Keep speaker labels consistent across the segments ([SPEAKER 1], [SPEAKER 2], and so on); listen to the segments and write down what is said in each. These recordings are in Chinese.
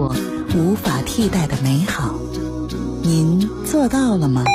[SPEAKER 1] 活无法替代的美好，您做到了吗？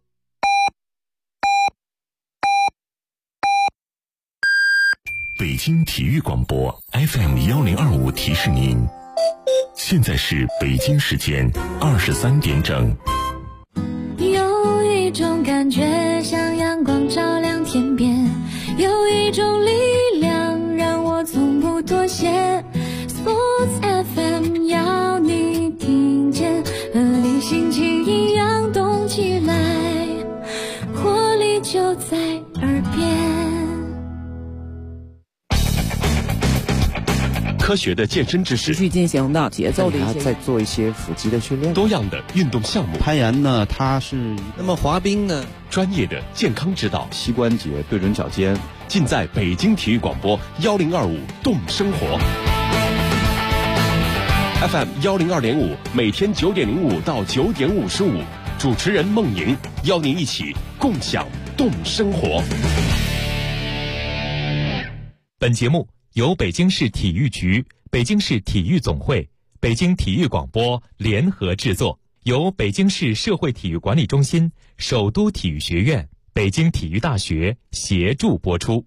[SPEAKER 2] 北京体育广播 FM1025提示您，现在是北京时间23点整。
[SPEAKER 3] 有一种感觉像阳光照亮天边，有一种力量让我从不妥协。 Sports FM 要你听见，和你心情一样动起来，活力就在耳边。
[SPEAKER 2] 科学的健身知识，
[SPEAKER 4] 持续进行的节奏的一些，
[SPEAKER 5] 再做一些腹肌的训练。
[SPEAKER 2] 多样的运动项目，
[SPEAKER 5] 攀岩呢，它是
[SPEAKER 6] 那么滑冰呢，
[SPEAKER 2] 专业的健康指导，
[SPEAKER 5] 膝关节对准脚尖，
[SPEAKER 2] 尽在北京体育广播1025动生活。FM 102.5，每天9点05到9点55，主持人孟莹邀您一起共享动生活。
[SPEAKER 7] 本节目由北京市体育局、北京市体育总会、北京体育广播联合制作，由北京市社会体育管理中心、首都体育学院、北京体育大学协助播出。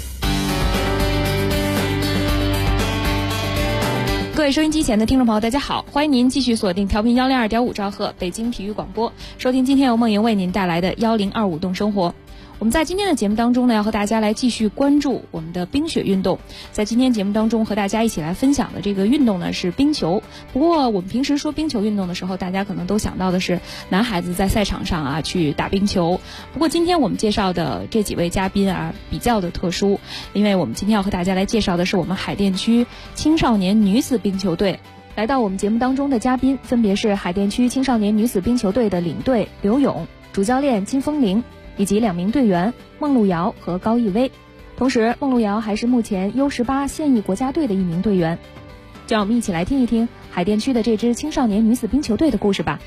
[SPEAKER 8] 各位收音机前的听众朋友，大家好，欢迎您继续锁定调频102.5兆赫北京体育广播，收听今天由梦莹为您带来的1025动生活。我们在今天的节目当中呢，要和大家来继续关注我们的冰雪运动。在今天节目当中和大家一起来分享的这个运动呢是冰球。不过我们平时说冰球运动的时候，大家可能都想到的是男孩子在赛场上去打冰球。不过今天我们介绍的这几位嘉宾比较的特殊，因为我们今天要和大家来介绍的是我们海淀区青少年女子冰球队。来到我们节目当中的嘉宾分别是海淀区青少年女子冰球队的领队刘勇、主教练金风玲，以及2名队员孟路遥和高逸威。同时孟路遥还是目前 U18 现役国家队的1名队员。就让我们一起来听一听海淀区的这支青少年女子冰球队的故事吧。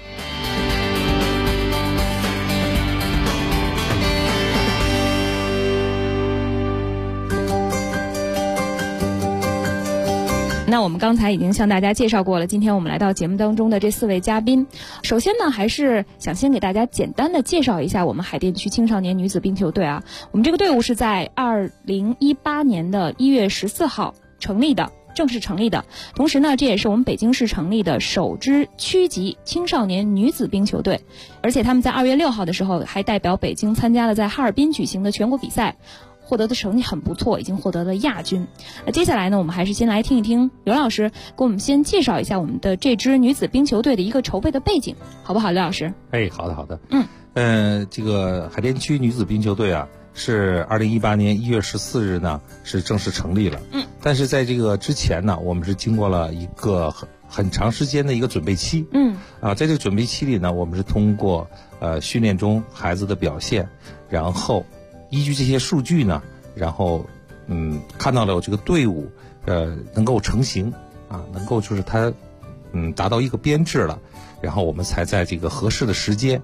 [SPEAKER 8] 那我们刚才已经向大家介绍过了，今天我们来到节目当中的这4位嘉宾。首先呢，还是想先给大家简单的介绍一下我们海淀区青少年女子冰球队我们这个队伍是在2018年的1月14号成立的，正式成立的。同时呢，这也是我们北京市成立的首支区级青少年女子冰球队，而且他们在2月6号的时候还代表北京参加了在哈尔滨举行的全国比赛，获得的成绩很不错，已经获得了亚军。那接下来呢，我们还是先来听一听刘老师给我们先介绍一下我们的这支女子冰球队的一个筹备的背景，好不好，刘老师？
[SPEAKER 6] 好的。这个海淀区女子冰球队是2018年1月14日呢是正式成立了。但是在这个之前呢，我们是经过了一个很长时间的一个准备期。在这个准备期里呢，我们是通过训练中孩子的表现，然后依据这些数据呢，然后看到了这个队伍能够成型能够就是它达到一个编制了，然后我们才在这个合适的时间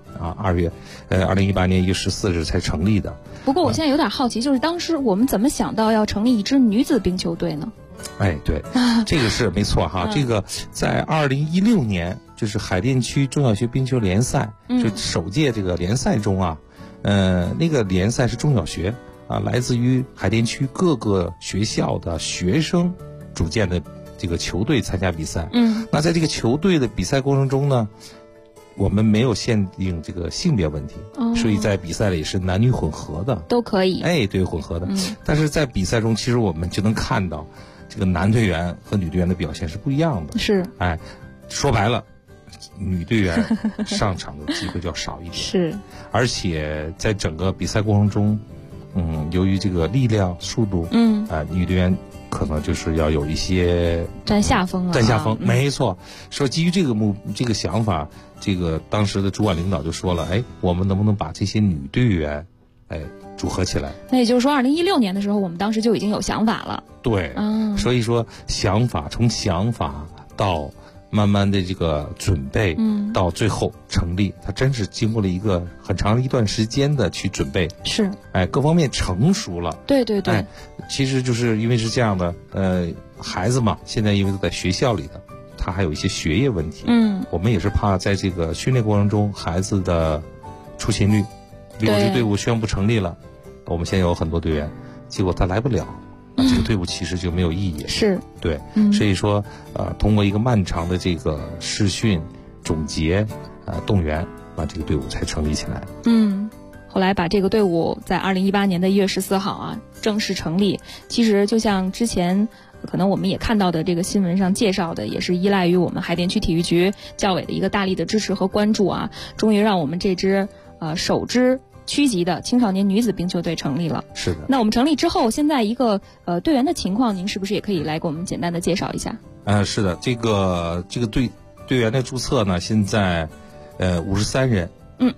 [SPEAKER 6] 2018年1月14日才成立的。
[SPEAKER 8] 不过我现在有点好奇，就是当时我们怎么想到要成立一支女子冰球队呢？
[SPEAKER 6] 对，这个是没错这个在2016年就是海淀区中小学冰球联赛就首届这个联赛中那个联赛是中小学来自于海淀区各个学校的学生组建的这个球队参加比赛。那在这个球队的比赛过程中呢，我们没有限定这个性别问题，所以在比赛里是男女混合的，
[SPEAKER 8] 都可以。
[SPEAKER 6] 对，混合的。但是在比赛中，其实我们就能看到这个男队员和女队员的表现是不一样的。
[SPEAKER 8] 是，
[SPEAKER 6] 说白了，女队员上场的机会就要少一点。
[SPEAKER 8] 是，
[SPEAKER 6] 而且在整个比赛过程中，由于这个力量、速度，女队员可能就是要有一些
[SPEAKER 8] 占下风。
[SPEAKER 6] 没错。说基于这个想法，这个当时的主管领导就说了，我们能不能把这些女队员组合起来？
[SPEAKER 8] 那也就是说2016年的时候我们当时就已经有想法了。
[SPEAKER 6] 对，所以说从想法到慢慢的这个准备，到最后成立，它真是经过了一个很长的一段时间的去准备。
[SPEAKER 8] 是，
[SPEAKER 6] 各方面成熟了。
[SPEAKER 8] 对。其
[SPEAKER 6] 实就是因为是这样的，孩子嘛，现在因为都在学校里的， 他还有一些学业问题。我们也是怕在这个训练过程中孩子的出勤率，比如这队伍宣布成立了，我们现在有很多队员，结果他来不了，这个队伍其实就没有意义。
[SPEAKER 8] 是，
[SPEAKER 6] 对，所以说通过一个漫长的这个试训、总结、动员，把这个队伍才成立起来。
[SPEAKER 8] 后来把这个队伍在2018年的1月14号啊正式成立。其实就像之前可能我们也看到的这个新闻上介绍的，也是依赖于我们海淀区体育局教委的一个大力的支持和关注啊，终于让我们这支首支区级的青少年女子冰球队成立了。
[SPEAKER 6] 是的。
[SPEAKER 8] 那我们成立之后，现在一个队员的情况，您是不是也可以来给我们简单的介绍一下？
[SPEAKER 6] 是的，这个队员的注册呢，现在53人。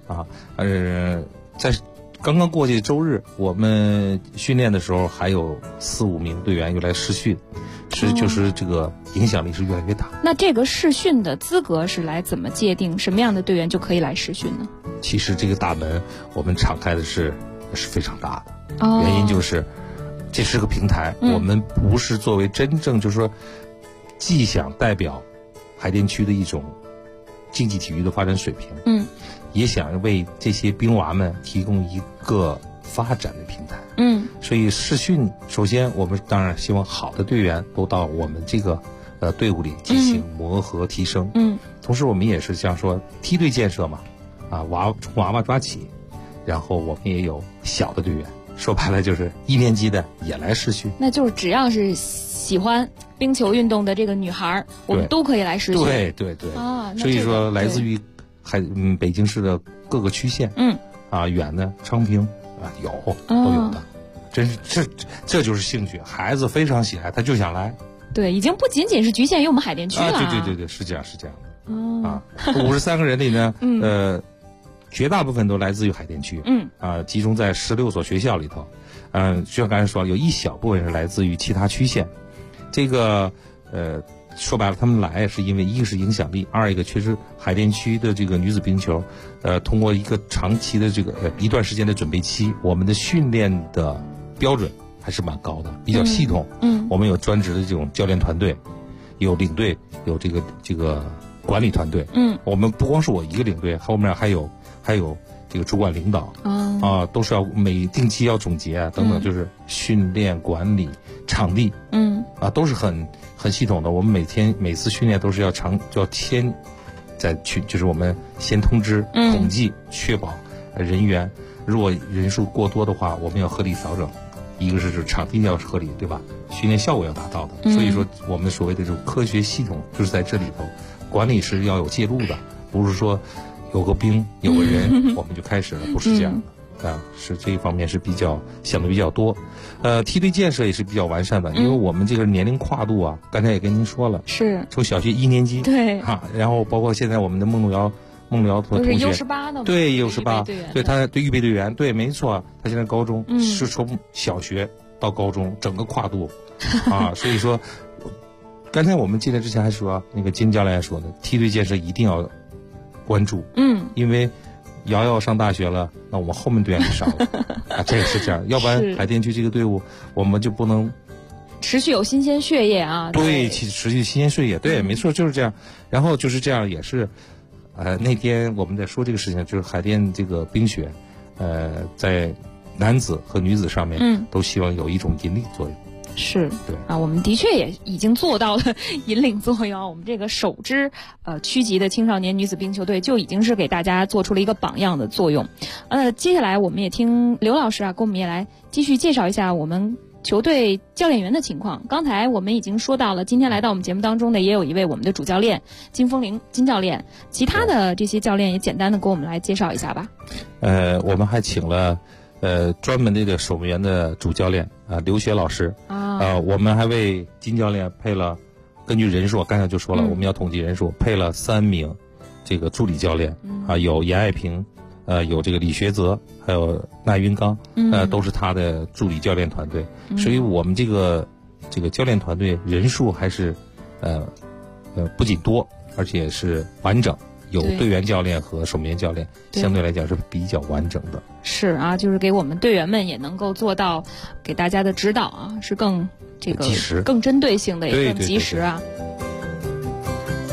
[SPEAKER 6] 在刚刚过去周日，我们训练的时候还有4、5名队员又来试训，就是这个影响力是越来越大。
[SPEAKER 8] 那这个试训的资格是来怎么界定？什么样的队员就可以来试训呢？
[SPEAKER 6] 其实这个大门我们敞开的是非常大的，原因就是这是个平台，我们不是作为真正就是说既想代表海淀区的一种竞技体育的发展水平，也想为这些兵娃们提供一个发展的平台。所以试训，首先我们当然希望好的队员都到我们这个队伍里进行磨合提升。同时我们也是像说梯队建设嘛，从娃娃抓起，然后我们也有小的队员，说白了就是1年级的也来试训。
[SPEAKER 8] 那就是只要是喜欢冰球运动的这个女孩，我们都可以来试训。
[SPEAKER 6] 对所以说来自于北京市的各个区县，远的昌平都有的，真是这就是兴趣，孩子非常喜爱，他就想来。
[SPEAKER 8] 对，已经不仅仅是局限于我们海淀区了。
[SPEAKER 6] 对，是这样的。53个人里呢，绝大部分都来自于海淀区，集中在16所学校里头。就像刚才说，有一小部分是来自于其他区县。这个说白了，他们来是因为一个是影响力，二一个确实海淀区的这个女子冰球，通过一个长期的这个一段时间的准备期，我们的训练的标准还是蛮高的，比较系统。我们有专职的这种教练团队，有领队，有这个管理团队。我们不光是我一个领队，后面还有这个主管领导都是要定期要总结等等，就是训练管理场地都是很系统的。我们每次训练都是要先就是我们先通知统计，确保人员，如果人数过多的话，我们要合理调整。一个是场地要合理，对吧？训练效果要达到的。所以说我们所谓的这种科学系统就是在这里头，管理是要有介入的，不是说有个兵有个人我们就开始了，不是这样的。是这一方面是想的比较多。梯队建设也是比较完善的，因为我们这个年龄跨度刚才也跟您说了，是从小学1年级
[SPEAKER 8] 对
[SPEAKER 6] 然后包括现在我们的孟路遥同学
[SPEAKER 8] 都是U18的，
[SPEAKER 6] 对U18，对他对预备队员，对没错，他现在高中是从小学到高中整个跨度所以说刚才我们进来之前还说那个金教练说的，梯队建设一定要关注，因为瑶瑶上大学了，那我们后面队员就少了这个是这样，要不然海淀区这个队伍我们就不能
[SPEAKER 8] 持续有新鲜血液
[SPEAKER 6] 对，持续新鲜血液，对，没错，就是这样。然后就是这样，也是那天我们在说这个事情，就是海淀这个冰雪在男子和女子上面都希望有一种引领作用。
[SPEAKER 8] 是，
[SPEAKER 6] 对
[SPEAKER 8] 我们的确也已经做到了引领作用。我们这个首支区级的青少年女子冰球队就已经是给大家做出了一个榜样的作用。接下来我们也听刘老师给我们也来继续介绍一下我们球队教练员的情况。刚才我们已经说到了，今天来到我们节目当中的也有一位我们的主教练金风铃金教练，其他的这些教练也简单的给我们来介绍一下吧。
[SPEAKER 6] 我们还请了专门的这个守门员的主教练刘雪老师我们还为金教练配了，根据人数刚才就说了，我们要统计人数，配了3名这个助理教练有严爱平，有这个李学泽，还有赖云刚，都是他的助理教练团队。所以我们这个教练团队人数还是不仅多，而且是完整。有队员教练和守门员教练，相对来讲是比较完整的。
[SPEAKER 8] 是就是给我们队员们也能够做到给大家的指导是更及时、更针对性的，也更及时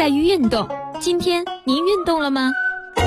[SPEAKER 3] 在于运动。今天您运动了吗？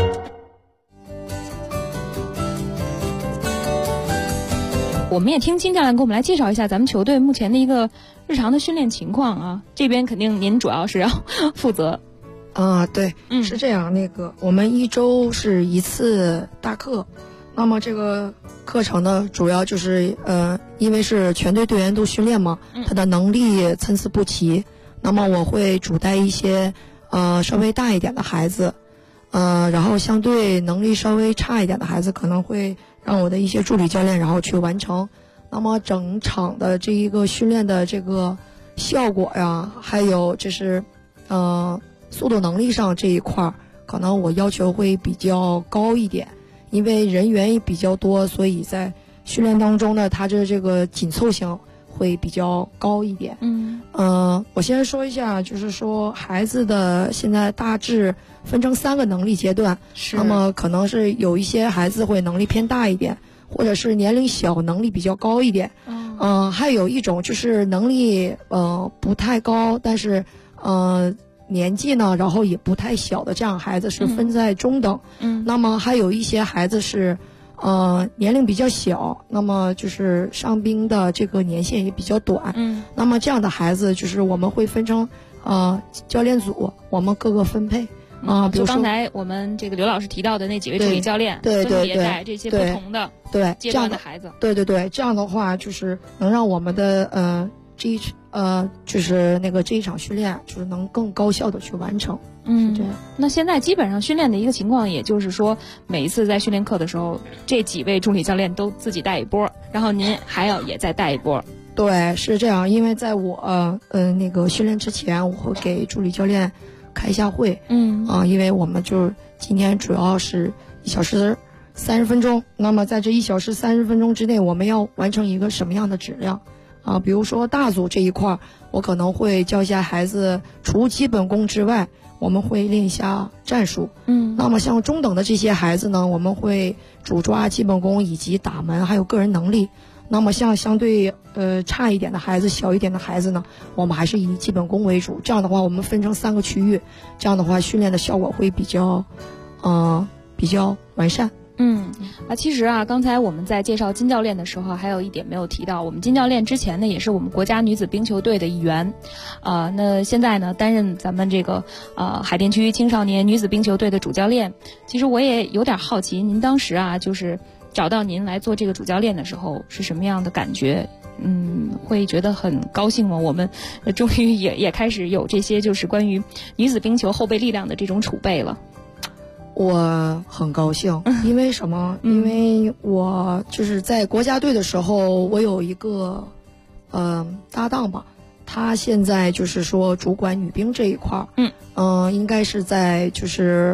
[SPEAKER 8] 我们也听金教练给我们来介绍一下咱们球队目前的一个日常的训练情况啊。这边肯定您主要是要负责。
[SPEAKER 9] 对，是这样。我们一周是一次大课，那么这个课程呢，主要就是因为是全队队员都训练嘛，他的能力参差不齐。那么我会主带一些稍微大一点的孩子，然后相对能力稍微差一点的孩子，可能会让我的一些助理教练然后去完成。那么整场的这一个训练的这个效果呀，还有就是速度能力上这一块，可能我要求会比较高一点，因为人员也比较多，所以在训练当中呢，它这个紧凑性会比较高一点。我先说一下，就是说孩子的现在大致分成3个能力阶段，那么可能是有一些孩子会能力偏大一点，或者是年龄小能力比较高一点。还有一种就是能力不太高，但是年纪呢，然后也不太小的这样孩子是分在中等。那么还有一些孩子是年龄比较小，那么就是伤兵的这个年限也比较短。那么这样的孩子就是我们会分成教练组，我们各个分配。比如说
[SPEAKER 8] 刚才我们这个刘老师提到的那几位助理教练，
[SPEAKER 9] 对
[SPEAKER 8] 分别带这些不同的阶段的孩子。对，
[SPEAKER 9] 这样的话就是能让我们的就是这一场训练就是能更高效的去完成。是这样。
[SPEAKER 8] 那现在基本上训练的一个情况，也就是说每一次在训练课的时候，这几位助理教练都自己带一波，然后您还要也再带一波。
[SPEAKER 9] 对，是这样。因为在我训练之前，我会给助理教练开一下会。因为我们就是今天主要是1小时30分钟，那么在这1小时30分钟之内，我们要完成一个什么样的质量？比如说大组这一块，我可能会教一下孩子，除基本功之外，我们会练一下战术。那么像中等的这些孩子呢，我们会主抓基本功以及打门还有个人能力。那么像相对差一点的孩子，小一点的孩子呢，我们还是以基本功为主。这样的话，我们分成3个区域，这样的话训练的效果会比较完善。
[SPEAKER 8] 其实刚才我们在介绍金教练的时候，还有一点没有提到，我们金教练之前呢也是我们国家女子冰球队的一员，那现在呢担任咱们这个海淀区青少年女子冰球队的主教练。其实我也有点好奇，您当时就是找到您来做这个主教练的时候是什么样的感觉？会觉得很高兴吗？我们终于也开始有这些就是关于女子冰球后备力量的这种储备了。
[SPEAKER 9] 我很高兴，因为什么？因为我就是在国家队的时候，我有一个搭档吧，他现在就是说主管女兵这一块应该是在就是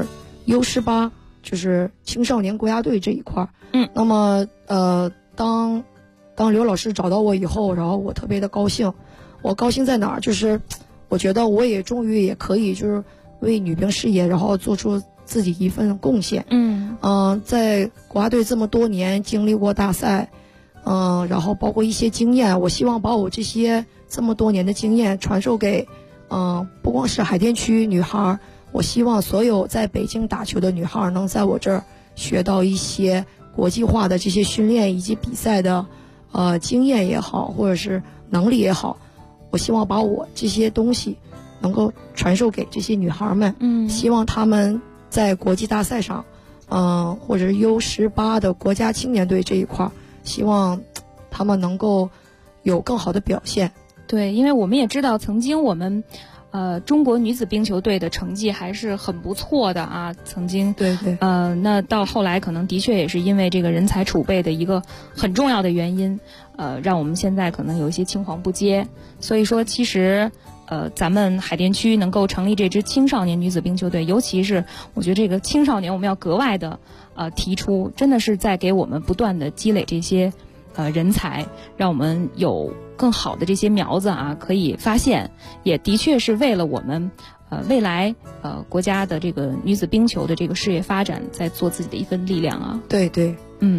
[SPEAKER 9] U18，就是青少年国家队这一块。那么当刘老师找到我以后，然后我特别的高兴。我高兴在哪儿？就是我觉得我也终于也可以就是为女兵事业然后做出自己一份贡献。在国家队这么多年经历过大赛，然后包括一些经验，我希望把我这么多年的经验传授给不光是海淀区女孩，我希望所有在北京打球的女孩能在我这儿学到一些国际化的这些训练以及比赛的经验也好，或者是能力也好，我希望把我这些东西能够传授给这些女孩们。希望她们在国际大赛上或者是 U18 的国家青年队这一块，希望她们能够有更好的表现。
[SPEAKER 8] 对，因为我们也知道曾经我们中国女子冰球队的成绩还是很不错的啊，曾经
[SPEAKER 9] 对
[SPEAKER 8] 那到后来可能的确也是因为这个人才储备的一个很重要的原因，让我们现在可能有一些青黄不接。所以说其实咱们海淀区能够成立这支青少年女子冰球队，尤其是我觉得这个青少年我们要格外的提出，真的是在给我们不断的积累这些人才，让我们有更好的这些苗子可以发现，也的确是为了我们未来国家的这个女子冰球的这个事业发展在做自己的一份力量啊。
[SPEAKER 9] 对。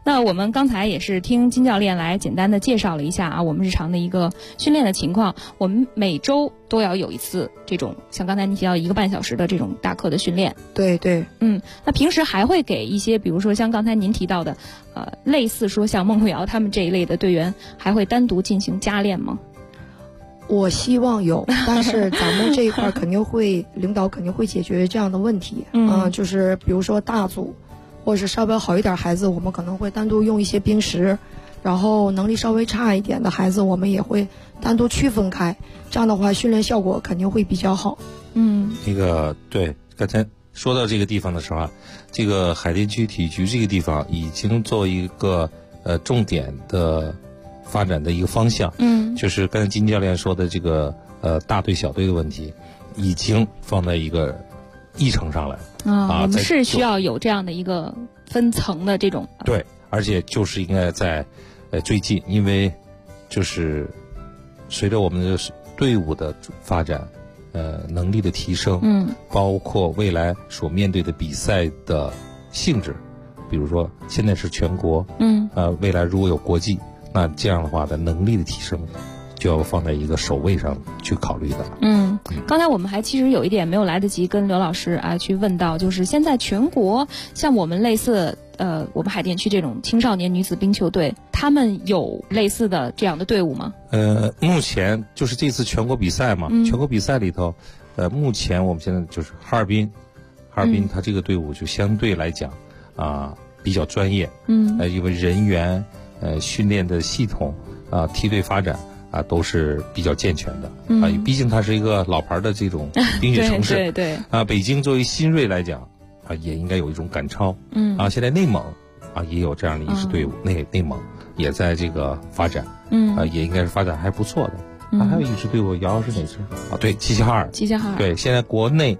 [SPEAKER 8] 那我们刚才也是听金教练来简单的介绍了一下啊，我们日常的一个训练的情况。我们每周都要有一次这种像刚才你提到1个半小时的这种大课的训练。
[SPEAKER 9] 对对，
[SPEAKER 8] 那平时还会给一些，比如说像刚才您提到的，类似说像孟路遥他们这一类的队员，还会单独进行加练吗？
[SPEAKER 9] 我希望有，但是咱们这一块肯定会，领导肯定会解决这样的问题。就是比如说大组，或者是稍微好一点孩子，我们可能会单独用一些冰石，然后能力稍微差一点的孩子，我们也会单独区分开。这样的话，训练效果肯定会比较好。
[SPEAKER 6] 对，刚才说到这个地方的时候啊，这个海淀区体育局这个地方已经作为一个重点的发展的一个方向，就是刚才金教练说的这个大队小队的问题，已经放在一个议程上来
[SPEAKER 8] 我们是需要有这样的一个分层的这种。
[SPEAKER 6] 对，而且就是应该在最近，因为就是随着我们的队伍的发展，能力的提升，包括未来所面对的比赛的性质，比如说现在是全国，未来如果有国际。那这样的话的能力的提升就要放在一个首位上去考虑的。
[SPEAKER 8] 刚才我们还其实有一点没有来得及跟刘老师去问到，就是现在全国像我们类似我们海淀区这种青少年女子冰球队，他们有类似的这样的队伍吗？
[SPEAKER 6] 目前就是这次全国比赛嘛，全国比赛里头，目前我们现在就是哈尔滨它这个队伍就相对来讲比较专业，因为人员训练的系统梯队发展都是比较健全的毕竟它是一个老牌的这种冰雪城市，
[SPEAKER 8] 对
[SPEAKER 6] 北京作为新锐来讲也应该有一种赶超，现在内蒙也有这样的一支队伍，内蒙也在这个发展，也应该是发展还不错的。还有一支队伍，姚是哪支对，齐齐哈尔，对，现在国内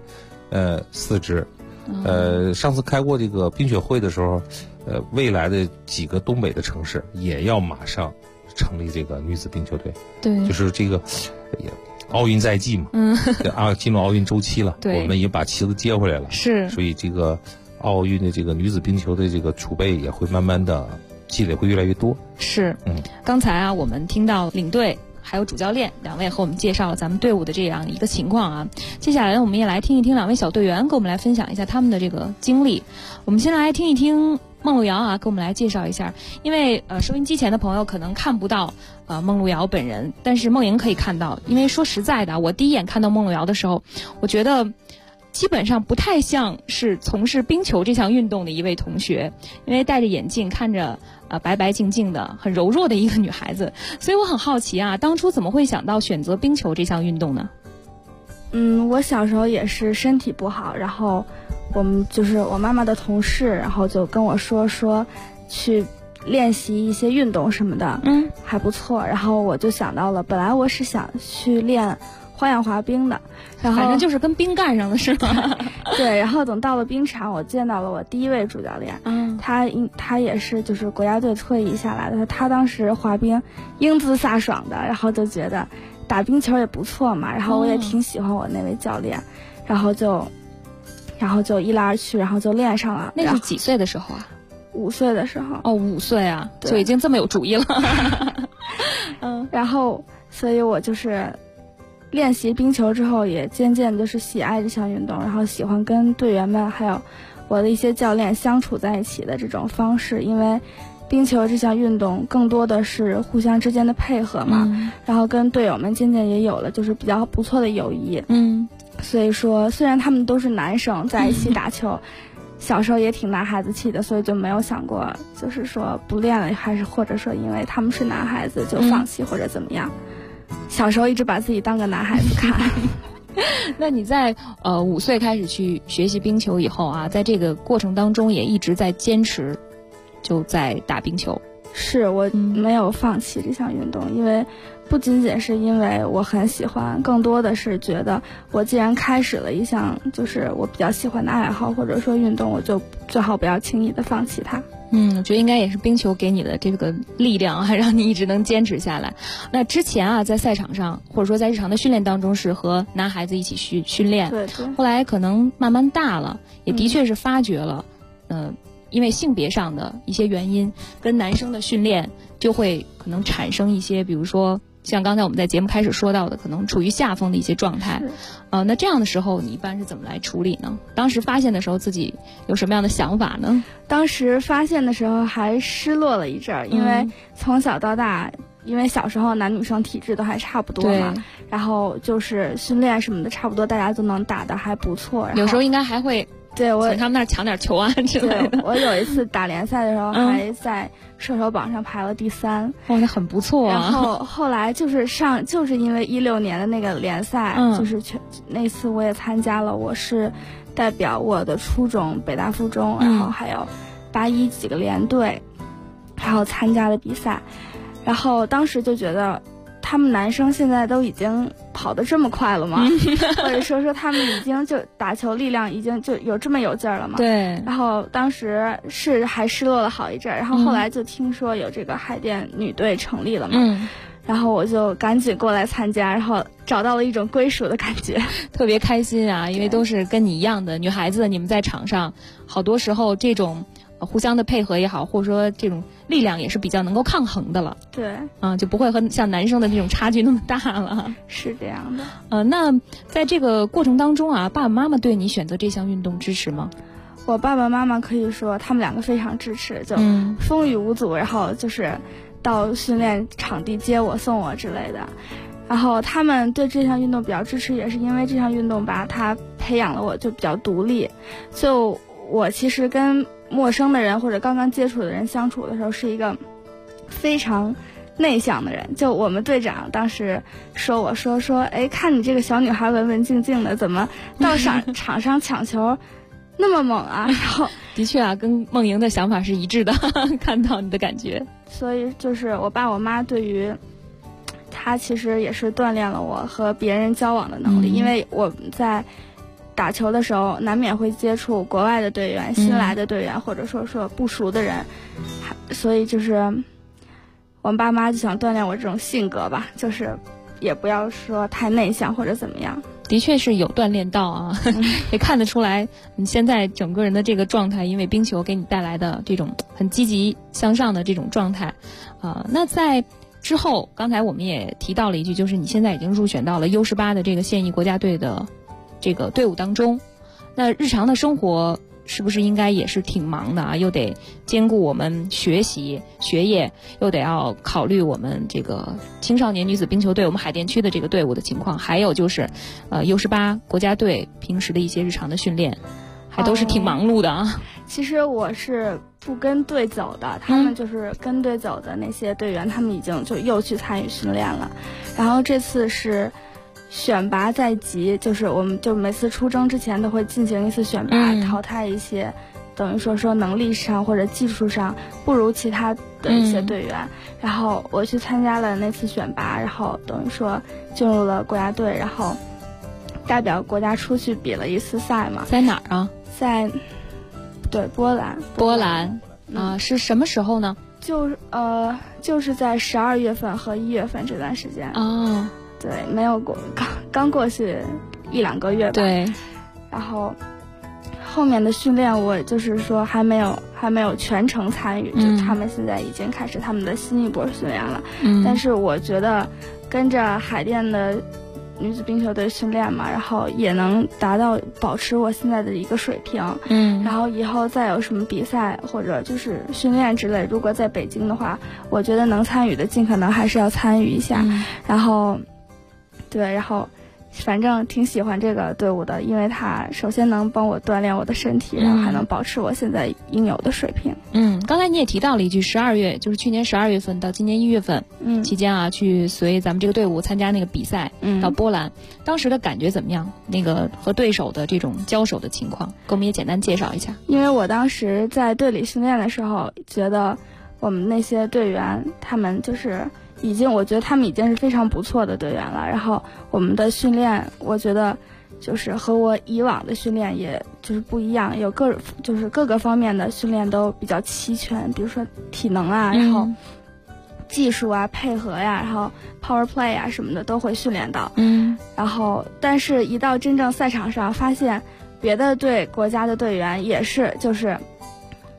[SPEAKER 6] 4支，上次开过这个冰雪会的时候，未来的几个东北的城市也要马上成立这个女子冰球队，
[SPEAKER 8] 对，
[SPEAKER 6] 就是这个奥运在即嘛，进入奥运周期了，我们也把旗子接回来了，
[SPEAKER 8] 是，
[SPEAKER 6] 所以这个奥运的这个女子冰球的这个储备也会慢慢的积累，会越来越多。
[SPEAKER 8] 是，刚才我们听到领队还有主教练2位和我们介绍了咱们队伍的这样一个情况接下来我们也来听一听2位小队员跟我们来分享一下他们的这个经历。我们先来听一听孟路遥给我们来介绍一下，因为收音机前的朋友可能看不到孟路遥本人，但是孟莹可以看到。因为说实在的，我第一眼看到孟路遥的时候，我觉得基本上不太像是从事冰球这项运动的一位同学，因为戴着眼镜，看着白白净净的很柔弱的一个女孩子，所以我很好奇当初怎么会想到选择冰球这项运动呢？
[SPEAKER 10] 我小时候也是身体不好，然后我们就是我妈妈的同事，然后就跟我说去练习一些运动什么的，还不错。然后我就想到了，本来我是想去练花样滑冰的，然后
[SPEAKER 8] 反正就是跟冰干上的是吗？
[SPEAKER 10] 对，然后等到了冰场，我见到了我第一位主教练，他也是就是国家队退役下来的，他当时滑冰英姿飒爽的，然后就觉得打冰球也不错嘛，然后我也挺喜欢我那位教练，然后就一来二去，然后就练上了。
[SPEAKER 8] 那是几岁的时候
[SPEAKER 10] ？5岁的时候。
[SPEAKER 8] 5岁就已经这么有主意了。
[SPEAKER 10] 然后所以我就是练习冰球之后，也渐渐就是喜爱这项运动，然后喜欢跟队员们还有我的一些教练相处在一起的这种方式，因为冰球这项运动更多的是互相之间的配合嘛，然后跟队友们渐渐也有了就是比较不错的友谊。所以说虽然他们都是男生在一起打球，小时候也挺男孩子气的，所以就没有想过就是说不练了，还是或者说因为他们是男孩子就放弃或者怎么样。小时候一直把自己当个男孩子看。
[SPEAKER 8] 那你在5岁开始去学习冰球以后在这个过程当中也一直在坚持就在打冰球？
[SPEAKER 10] 是，我没有放弃这项运动，因为不仅仅是因为我很喜欢，更多的是觉得我既然开始了一项就是我比较喜欢的爱好或者说运动，我就最好不要轻易的放弃它。
[SPEAKER 8] 我觉得应该也是冰球给你的这个力量让你一直能坚持下来。那之前在赛场上或者说在日常的训练当中是和男孩子一起训练，
[SPEAKER 10] 对，
[SPEAKER 8] 后来可能慢慢大了，也的确是发觉了因为性别上的一些原因，跟男生的训练就会可能产生一些，比如说像刚才我们在节目开始说到的，可能处于下风的一些状态。那这样的时候你一般是怎么来处理呢？当时发现的时候自己有什么样的想法呢？
[SPEAKER 10] 当时发现的时候还失落了一阵儿，因为从小到大，因为小时候男女生体质都还差不多嘛，然后就是训练什么的差不多，大家都能打得还不错。
[SPEAKER 8] 有时候应该还会
[SPEAKER 10] 对我
[SPEAKER 8] 从他们那儿抢点球啊之类的。
[SPEAKER 10] 我有一次打联赛的时候，还在射手榜上排了第3。
[SPEAKER 8] 那很不错啊。
[SPEAKER 10] 然后后来就是因为16年的那个联赛，就是那次我也参加了，我是代表我的初中北大附中，然后还有81几个连队，然后参加了比赛。然后当时就觉得他们男生现在都已经跑得这么快了吗？或者说他们已经就打球力量已经就有这么有劲儿了吗？
[SPEAKER 8] 对。
[SPEAKER 10] 然后当时还失落了好一阵儿，然后后来就听说有这个海淀女队成立了嘛，然后我就赶紧过来参加，然后找到了一种归属的感觉，
[SPEAKER 8] 特别开心啊！因为都是跟你一样的女孩子，你们在场上，好多时候这种互相的配合也好，或者说这种力量也是比较能够抗衡的了。
[SPEAKER 10] 对，
[SPEAKER 8] 就不会和像男生的那种差距那么大了。
[SPEAKER 10] 是这样的。
[SPEAKER 8] 那在这个过程当中啊，爸爸妈妈对你选择这项运动支持吗？
[SPEAKER 10] 我爸爸妈妈可以说他们两个非常支持，就风雨无阻，然后就是到训练场地接我送我之类的。然后他们对这项运动比较支持，也是因为这项运动吧，它培养了我就比较独立。就我其实跟陌生的人或者刚刚接触的人相处的时候，是一个非常内向的人。就我们队长当时说我说哎，看你这个小女孩文文静静的，怎么到场上抢球那么猛啊？然后
[SPEAKER 8] 的确啊，跟梦莹的想法是一致的，看到你的感觉。
[SPEAKER 10] 所以就是我爸我妈对于他其实也是锻炼了我和别人交往的能力，因为我在打球的时候难免会接触国外的队员、新来的队员，或者说不熟的人，所以就是我们爸妈就想锻炼我这种性格吧，就是也不要说太内向或者怎么样。
[SPEAKER 8] 的确是有锻炼到啊，也看得出来你现在整个人的这个状态，因为冰球给你带来的这种很积极向上的这种状态那在之后，刚才我们也提到了一句，就是你现在已经入选到了 U18 的这个现役国家队的这个队伍当中。那日常的生活是不是应该也是挺忙的啊？又得兼顾我们学习学业，又得要考虑我们这个青少年女子冰球队我们海淀区的这个队伍的情况，还有就是U18 国家队平时的一些日常的训练，还都是挺忙碌的啊。
[SPEAKER 10] 其实我是不跟队走的，他们就是跟队走的那些队员，他们已经就又去参与训练了。然后这次是选拔在即，就是我们就每次出征之前都会进行一次选拔，淘汰一些等于说能力上或者技术上不如其他的一些队员。然后我去参加了那次选拔，然后等于说进入了国家队，然后代表国家出去比了一次赛嘛。
[SPEAKER 8] 在哪儿啊？
[SPEAKER 10] 在波兰
[SPEAKER 8] 是什么时候呢？
[SPEAKER 10] 就是在12月份和1月份这段时间。对，没有过，刚过去1-2个月吧。
[SPEAKER 8] 对，
[SPEAKER 10] 然后后面的训练我就是说还没有全程参与，就他们现在已经开始他们的新一波训练了。但是我觉得跟着海淀的女子冰球队训练嘛，然后也能保持我现在的一个水平。然后以后再有什么比赛或者就是训练之类，如果在北京的话，我觉得能参与的尽可能还是要参与一下。然后反正挺喜欢这个队伍的，因为它首先能帮我锻炼我的身体，然后还能保持我现在应有的水平。
[SPEAKER 8] 刚才你也提到了一句，12月就是去年12月份到今年1月份期间啊，去随咱们这个队伍参加那个比赛到波兰，当时的感觉怎么样？那个和对手的这种交手的情况，给我们也简单介绍一下。
[SPEAKER 10] 因为我当时在队里训练的时候，觉得我们那些队员他们就是我觉得他们已经是非常不错的队员了。然后我们的训练，我觉得就是和我以往的训练也就是不一样，有各个方面的训练都比较齐全，比如说体能啊，然后技术啊、配合呀，然后 power play 啊什么的都会训练到。然后但是一到真正赛场上，发现别的国家的队员也是就是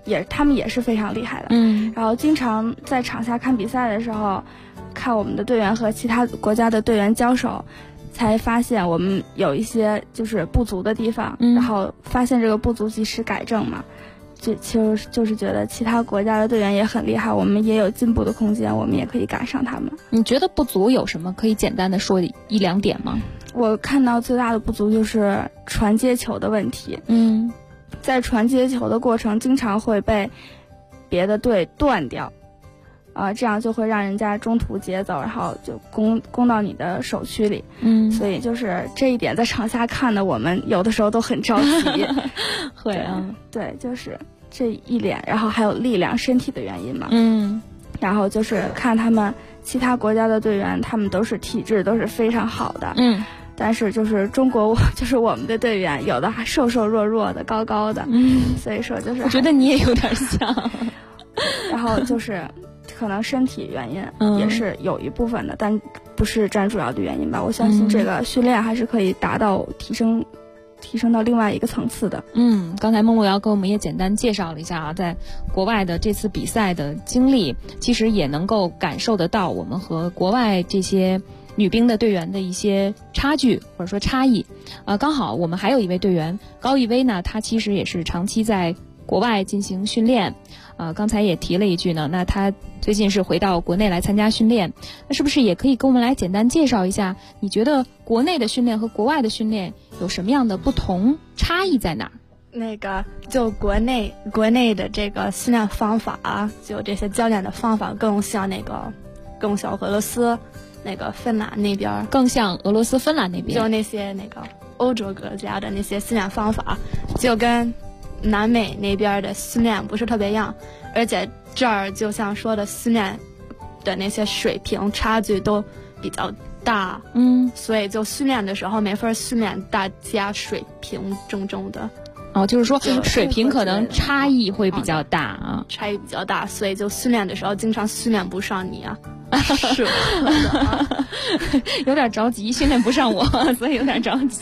[SPEAKER 10] 他们也是非常厉害的。然后经常在场下看比赛的时候，看我们的队员和其他国家的队员交手，才发现我们有一些就是不足的地方，然后发现这个不足及时改正嘛。就是觉得其他国家的队员也很厉害，我们也有进步的空间，我们也可以赶上他们。
[SPEAKER 8] 你觉得不足有什么可以简单的说一两点吗？
[SPEAKER 10] 我看到最大的不足就是传接球的问题。在传接球的过程经常会被别的队断掉，这样就会让人家中途截走，然后就攻到你的手区里。所以就是这一点在场下看的我们有的时候都很着急。
[SPEAKER 8] 会啊，
[SPEAKER 10] 对，就是这一点，然后还有力量身体的原因嘛。然后就是看他们其他国家的队员，他们都是体质都是非常好的。但是就是中国，就是我们的队员有的还瘦瘦弱弱的，高高的。所以说就是
[SPEAKER 8] 我觉得你也有点像。
[SPEAKER 10] 然后就是可能身体原因也是有一部分的，但不是占主要的原因吧。我相信这个训练还是可以达到提升到另外一个层次的。
[SPEAKER 8] 刚才孟路遥给我们也简单介绍了一下在国外的这次比赛的经历，其实也能够感受得到我们和国外这些女兵的队员的一些差距或者说差异。刚好我们还有一位队员高艺薇呢，她其实也是长期在国外进行训练。刚才也提了一句呢，那他最近是回到国内来参加训练，那是不是也可以跟我们来简单介绍一下，你觉得国内的训练和国外的训练有什么样的不同，差异在哪儿？
[SPEAKER 11] 那个就国内的这个训练方法，就这些教练的方法更像俄罗斯那个芬兰那边，
[SPEAKER 8] 更像俄罗斯芬兰那边，
[SPEAKER 11] 就那些那个欧洲国家的那些训练方法就跟南美那边的训练不是特别一样，而且这儿就像说的训练的那些水平差距都比较大。所以就训练的时候没法训练大家水平正的。
[SPEAKER 8] 就是说水平可能差异会比较大啊，
[SPEAKER 11] 差异比较大，所以就训练的时候经常训练不上你啊。
[SPEAKER 8] 是有点着急，训练不上我，所以有点着急。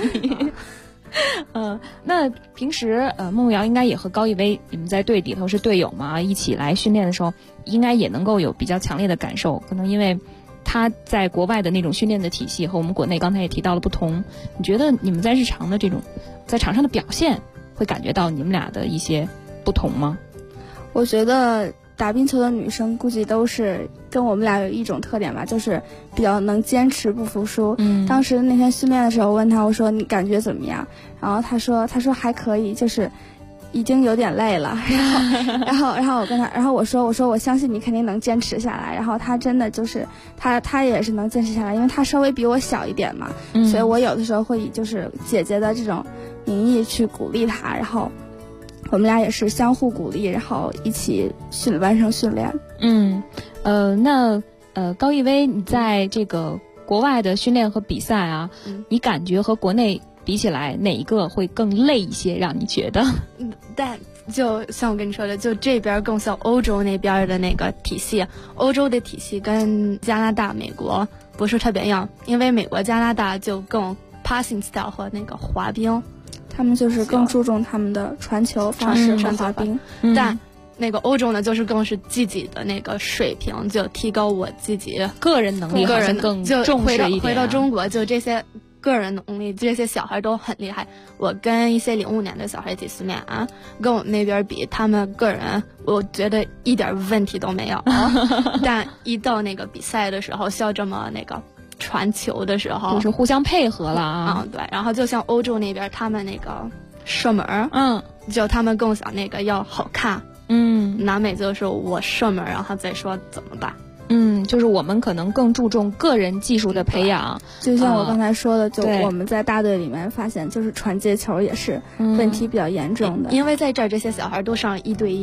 [SPEAKER 8] 那平时孟路遥应该也和高艺薇，你们在队里头是队友嘛，一起来训练的时候应该也能够有比较强烈的感受，可能因为他在国外的那种训练的体系和我们国内刚才也提到了不同，你觉得你们在日常的这种在场上的表现会感觉到你们俩的一些不同吗？
[SPEAKER 10] 我觉得打冰球的女生估计都是跟我们俩有一种特点吧，就是比较能坚持不服输。当时那天训练的时候问他，我说你感觉怎么样？然后他说还可以，就是已经有点累了。然后我跟他，然后我说我相信你肯定能坚持下来。然后他真的就是他也是能坚持下来，因为他稍微比我小一点嘛，所以我有的时候会以就是姐姐的这种名义去鼓励他，然后我们俩也是相互鼓励，然后一起完成训练。
[SPEAKER 8] 那高艺薇，你在这个国外的训练和比赛啊，你感觉和国内比起来，哪一个会更累一些？让你觉得？
[SPEAKER 11] 但就像我跟你说的，就这边更像欧洲那边的那个体系，欧洲的体系跟加拿大、美国不是特别一样，因为美国、加拿大就更 passing style 和那个滑冰。
[SPEAKER 10] 他们就是更注重他们的传球方式和滑冰，
[SPEAKER 11] 但那个欧洲呢，就是更是自己的那个水平，就提高我自己
[SPEAKER 8] 个人能力，好像更重视一点。
[SPEAKER 11] 回到中国，就这些个人能力，这些小孩都很厉害。我跟一些05年的小孩一起训练啊，跟我那边比，他们个人我觉得一点问题都没有。但一到那个比赛的时候，需要这么那个传球的时候，
[SPEAKER 8] 就是互相配合了啊。
[SPEAKER 11] 对，然后就像欧洲那边，他们那个射门，就他们更想那个要好看。南美就是我射门，然后再说怎么办。
[SPEAKER 8] 就是我们可能更注重个人技术的培养，
[SPEAKER 10] 就像我刚才说的，就我们在大队里面发现，就是传接球也是问题比较严重的。
[SPEAKER 11] 因为在这儿这些小孩都上1对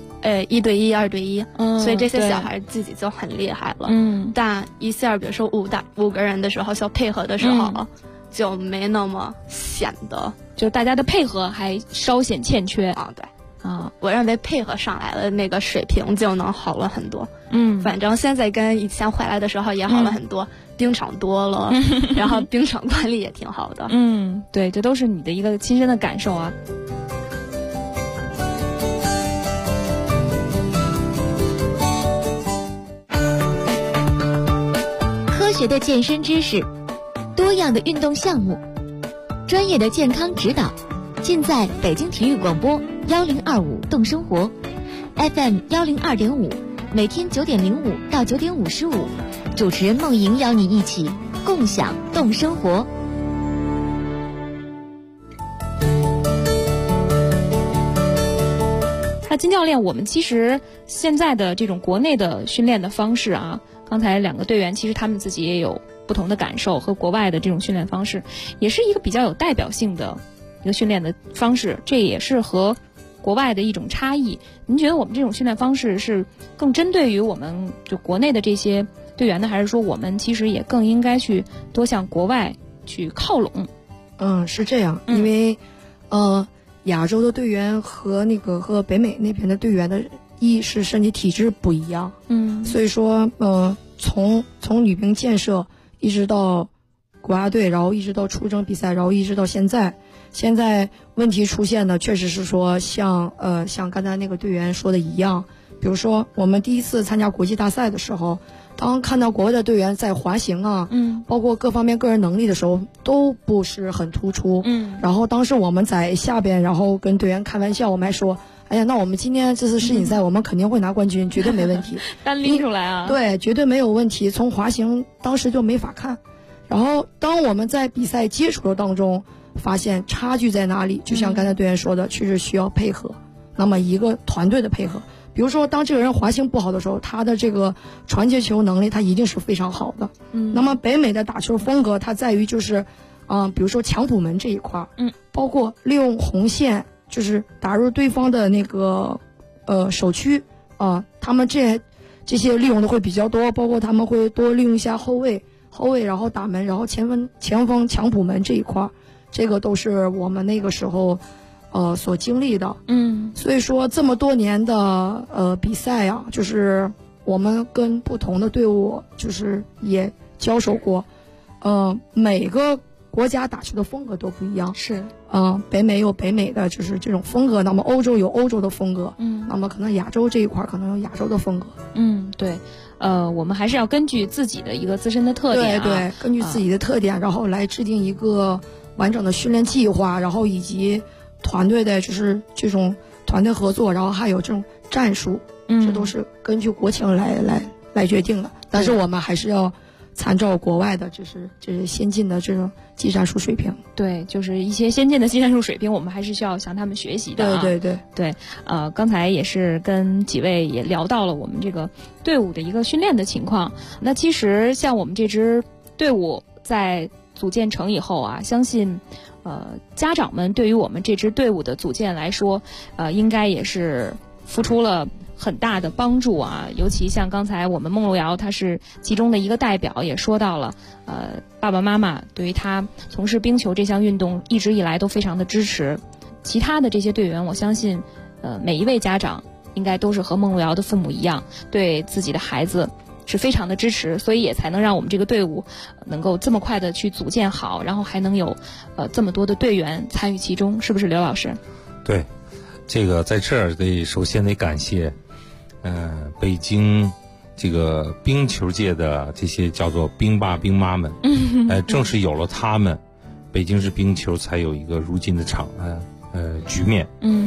[SPEAKER 11] 1。1对1、2对1，所以这些小孩自己就很厉害了。但一下比如说5个人的时候，需要配合的时候，就没那么显得，
[SPEAKER 8] 就大家的配合还稍显欠缺
[SPEAKER 11] 啊。对啊，我认为配合上来了，那个水平就能好了很多。反正现在跟以前回来的时候也好了很多，冰场多了，然后冰场管理也挺好的。
[SPEAKER 8] 对，这都是你的一个亲身的感受啊。
[SPEAKER 3] 学的健身知识，多样的运动项目，专业的健康指导，尽在北京体育广播1025动生活 FM 102.5，每天9点05到9点55，主持人梦莹邀你一起共享动生活。
[SPEAKER 8] 那金教练，我们其实现在的这种国内的训练的方式啊，刚才2个队员其实他们自己也有不同的感受，和国外的这种训练方式也是一个比较有代表性的一个训练的方式，这也是和国外的一种差异。您觉得我们这种训练方式是更针对于我们就国内的这些队员呢，还是说我们其实也更应该去多向国外去靠拢？
[SPEAKER 9] 是这样，因为亚洲的队员和北美那边的队员的意识身体体质不一样，所以说从女兵建设一直到国家队，然后一直到出征比赛，然后一直到现在问题出现的确实是说像刚才那个队员说的一样，比如说我们第一次参加国际大赛的时候，当看到国外的队员在滑行啊，包括各方面个人能力的时候都不是很突出，然后当时我们在下边，然后跟队员开玩笑，我们还说，哎呀，那我们今天这次世锦赛我们肯定会拿冠军，绝对没问题，
[SPEAKER 8] 单拎出来啊，
[SPEAKER 9] 对，绝对没有问题。从滑行当时就没法看，然后当我们在比赛接触的当中发现差距在哪里，就像刚才队员说的，确实需要配合，那么一个团队的配合。比如说当这个人滑行不好的时候，他的这个传接球能力他一定是非常好的，那么北美的打球风格它在于就是比如说抢补门这一块，包括利用红线就是打入对方的那个手区他们这些利用的会比较多，包括他们会多利用一下后卫然后打门，然后前锋抢补门这一块，这个都是我们那个时候所经历的，所以说这么多年的比赛啊，就是我们跟不同的队伍就是也交手过，每个国家打球的风格都不一样，
[SPEAKER 8] 是，
[SPEAKER 9] 北美有北美的就是这种风格，那么欧洲有欧洲的风格，那么可能亚洲这一块可能有亚洲的风格，
[SPEAKER 8] 对，我们还是要根据自己的一个自身的特点，
[SPEAKER 9] 对，根据自己的特点，然后来制定一个完整的训练计划，然后以及团队的就是这种团队合作，然后还有这种战术，这都是根据国情来决定的。但是我们还是要参照国外的，就是先进的这种技战术水平。
[SPEAKER 8] 对，就是一些先进的技战术水平，我们还是需要向他们学习的。对，刚才也是跟几位也聊到了我们这个队伍的一个训练的情况。那其实像我们这支队伍在组建成以后啊，相信家长们对于我们这支队伍的组建来说，应该也是付出了很大的帮助啊。尤其像刚才我们孟路遥他是其中的一个代表，也说到了爸爸妈妈对于他从事冰球这项运动一直以来都非常的支持。其他的这些队员，我相信每一位家长应该都是和孟路遥的父母一样，对自己的孩子是非常的支持，所以也才能让我们这个队伍能够这么快的去组建好，然后还能有这么多的队员参与其中，是不是刘老师？
[SPEAKER 6] 对，这个在这儿首先得感谢北京这个冰球界的这些叫做冰爸冰妈们，正是有了他们，北京市冰球才有一个如今的局面。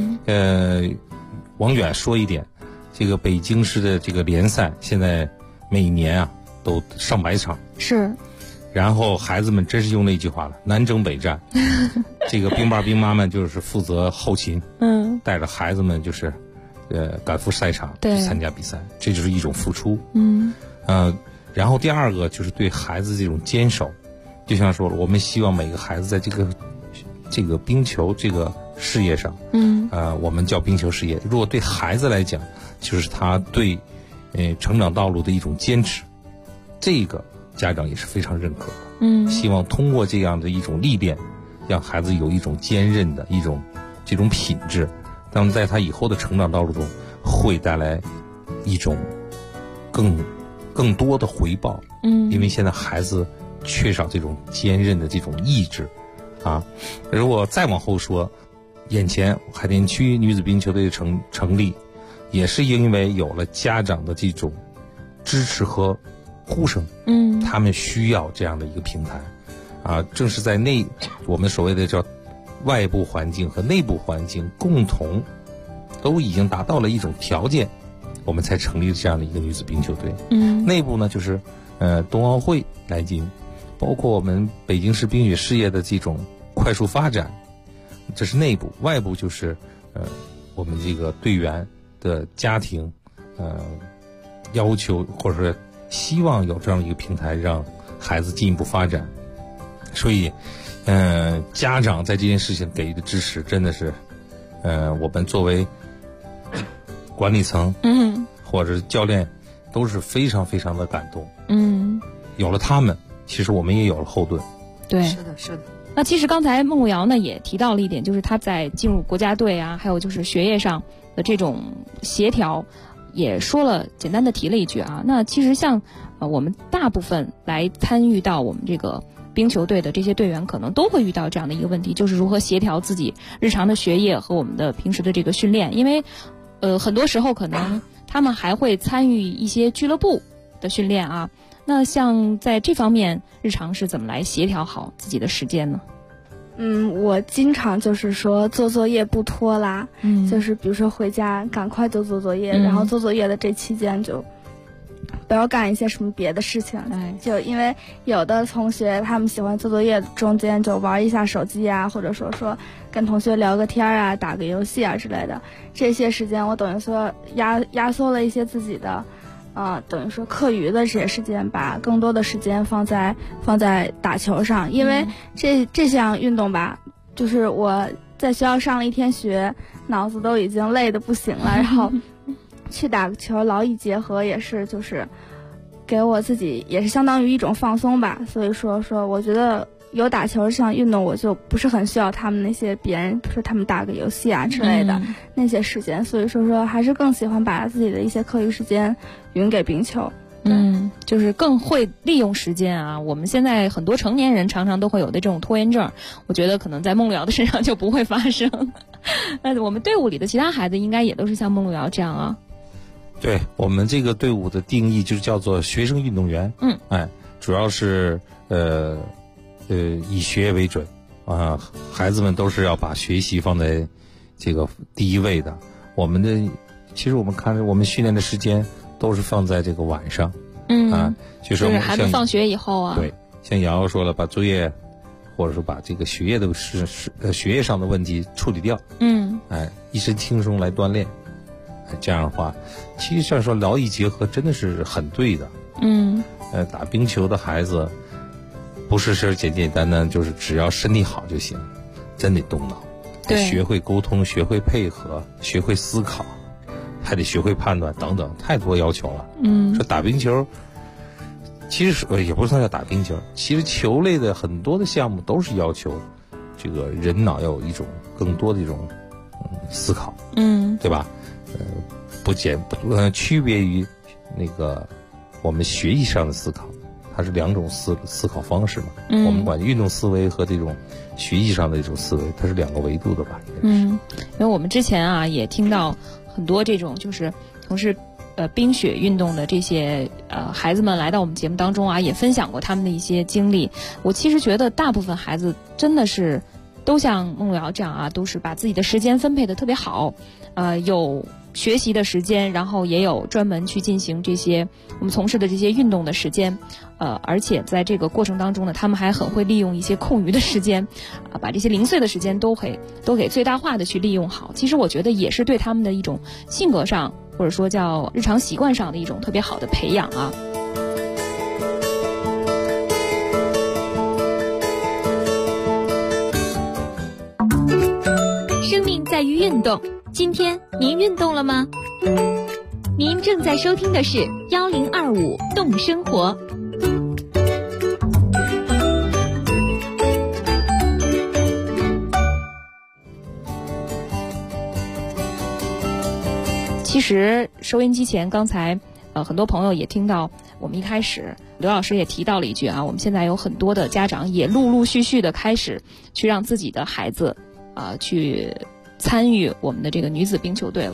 [SPEAKER 6] 往远说一点，这个北京市的这个联赛现在每年啊都上百场，
[SPEAKER 8] 是，
[SPEAKER 6] 然后孩子们真是用那句话了，南征北战。这个冰爸冰妈们就是负责后勤，带着孩子们就是赶赴赛场去参加比赛，这就是一种付出。然后第二个就是对孩子这种坚守，就像说了，我们希望每个孩子在这个冰球这个事业上，我们叫冰球事业。如果对孩子来讲，就是他对成长道路的一种坚持，这个家长也是非常认可的。希望通过这样的一种历练，让孩子有一种坚韧的这种品质，那么在他以后的成长道路中会带来一种更多的回报。因为现在孩子缺少这种坚韧的这种意志啊。如果再往后说，眼前海淀区女子冰球队的成立，也是因为有了家长的这种支持和呼声。他们需要这样的一个平台，正是在我们所谓的叫外部环境和内部环境共同都已经达到了一种条件，我们才成立这样的一个女子冰球队。内部呢就是冬奥会来临，包括我们北京市冰雪事业的这种快速发展，这是内部。外部就是我们这个队员的家庭要求或者说希望有这样一个平台让孩子进一步发展。所以家长在这件事情给予的支持真的是我们作为管理层或者是教练都是非常非常的感动。有了他们，其实我们也有了后盾。
[SPEAKER 8] 对，
[SPEAKER 9] 是的，是的。
[SPEAKER 8] 那其实刚才孟路遥呢也提到了一点，就是他在进入国家队啊，还有就是学业上的这种协调，也说了简单的提了一句啊。那其实像我们大部分来参与到我们这个冰球队的这些队员，可能都会遇到这样的一个问题，就是如何协调自己日常的学业和我们的平时的这个训练。因为很多时候可能他们还会参与一些俱乐部的训练啊。那像在这方面，日常是怎么来协调好自己的时间呢？
[SPEAKER 10] 我经常就是说做作业不拖拉，就是比如说回家赶快就做作业，然后做作业的这期间就不要干一些什么别的事情。就因为有的同学他们喜欢做作业中间就玩一下手机啊，或者说跟同学聊个天啊，打个游戏啊之类的，这些时间我等于说压缩了一些自己的等于说课余的这些时间，把更多的时间放在打球上。因为这项运动吧，就是我在学校上了一天学，脑子都已经累得不行了，然后去打个球，劳逸结合也是，就是给我自己也是相当于一种放松吧。所以说我觉得有打球这项运动，我就不是很需要他们那些别人说他们打个游戏啊之类的那些时间，所以说还是更喜欢把自己的一些课余时间匀给冰球。
[SPEAKER 8] 就是更会利用时间啊。我们现在很多成年人常常都会有的这种拖延症，我觉得可能在孟路遥的身上就不会发生。那我们队伍里的其他孩子应该也都是像孟路遥这样啊。
[SPEAKER 6] 对，我们这个队伍的定义就是叫做学生运动员。主要是以学业为准啊，孩子们都是要把学习放在这个第一位的。其实我们看我们训练的时间都是放在这个晚上。就是
[SPEAKER 8] 孩子放学以后啊。
[SPEAKER 6] 对，像瑶瑶说了，把作业或者说把这个学业的学业上的问题处理掉。一身轻松来锻炼。这样的话，其实像说劳逸结合真的是很对的。打冰球的孩子不是简简单单就是只要身体好就行，真得动脑，得学会沟通，学会配合，学会思考，还得学会判断等等，太多要求了。说打冰球，其实也不是说叫打冰球，其实球类的很多的项目都是要求这个人脑要有一种更多的一种思考，对吧？区别于那个我们学习上的思考，它是两种思考方式嘛。我们管运动思维和这种学习上的一种思维，它是两个维度的吧。
[SPEAKER 8] 因为我们之前啊也听到很多这种就是从事冰雪运动的这些孩子们来到我们节目当中啊，也分享过他们的一些经历。我其实觉得大部分孩子真的是都像孟路遥这样啊，都是把自己的时间分配得特别好，有学习的时间，然后也有专门去进行这些我们从事的这些运动的时间，而且在这个过程当中呢，他们还很会利用一些空余的时间，把这些零碎的时间都给最大化的去利用好。其实我觉得也是对他们的一种性格上，或者说叫日常习惯上的一种特别好的培养啊。
[SPEAKER 3] 生命在于运动，今天您运动了吗？您正在收听的是1025动生活。
[SPEAKER 8] 其实收音机前刚才很多朋友也听到我们一开始刘老师也提到了一句啊，我们现在有很多的家长也陆陆续续的开始去让自己的孩子去参与我们的这个女子冰球队了。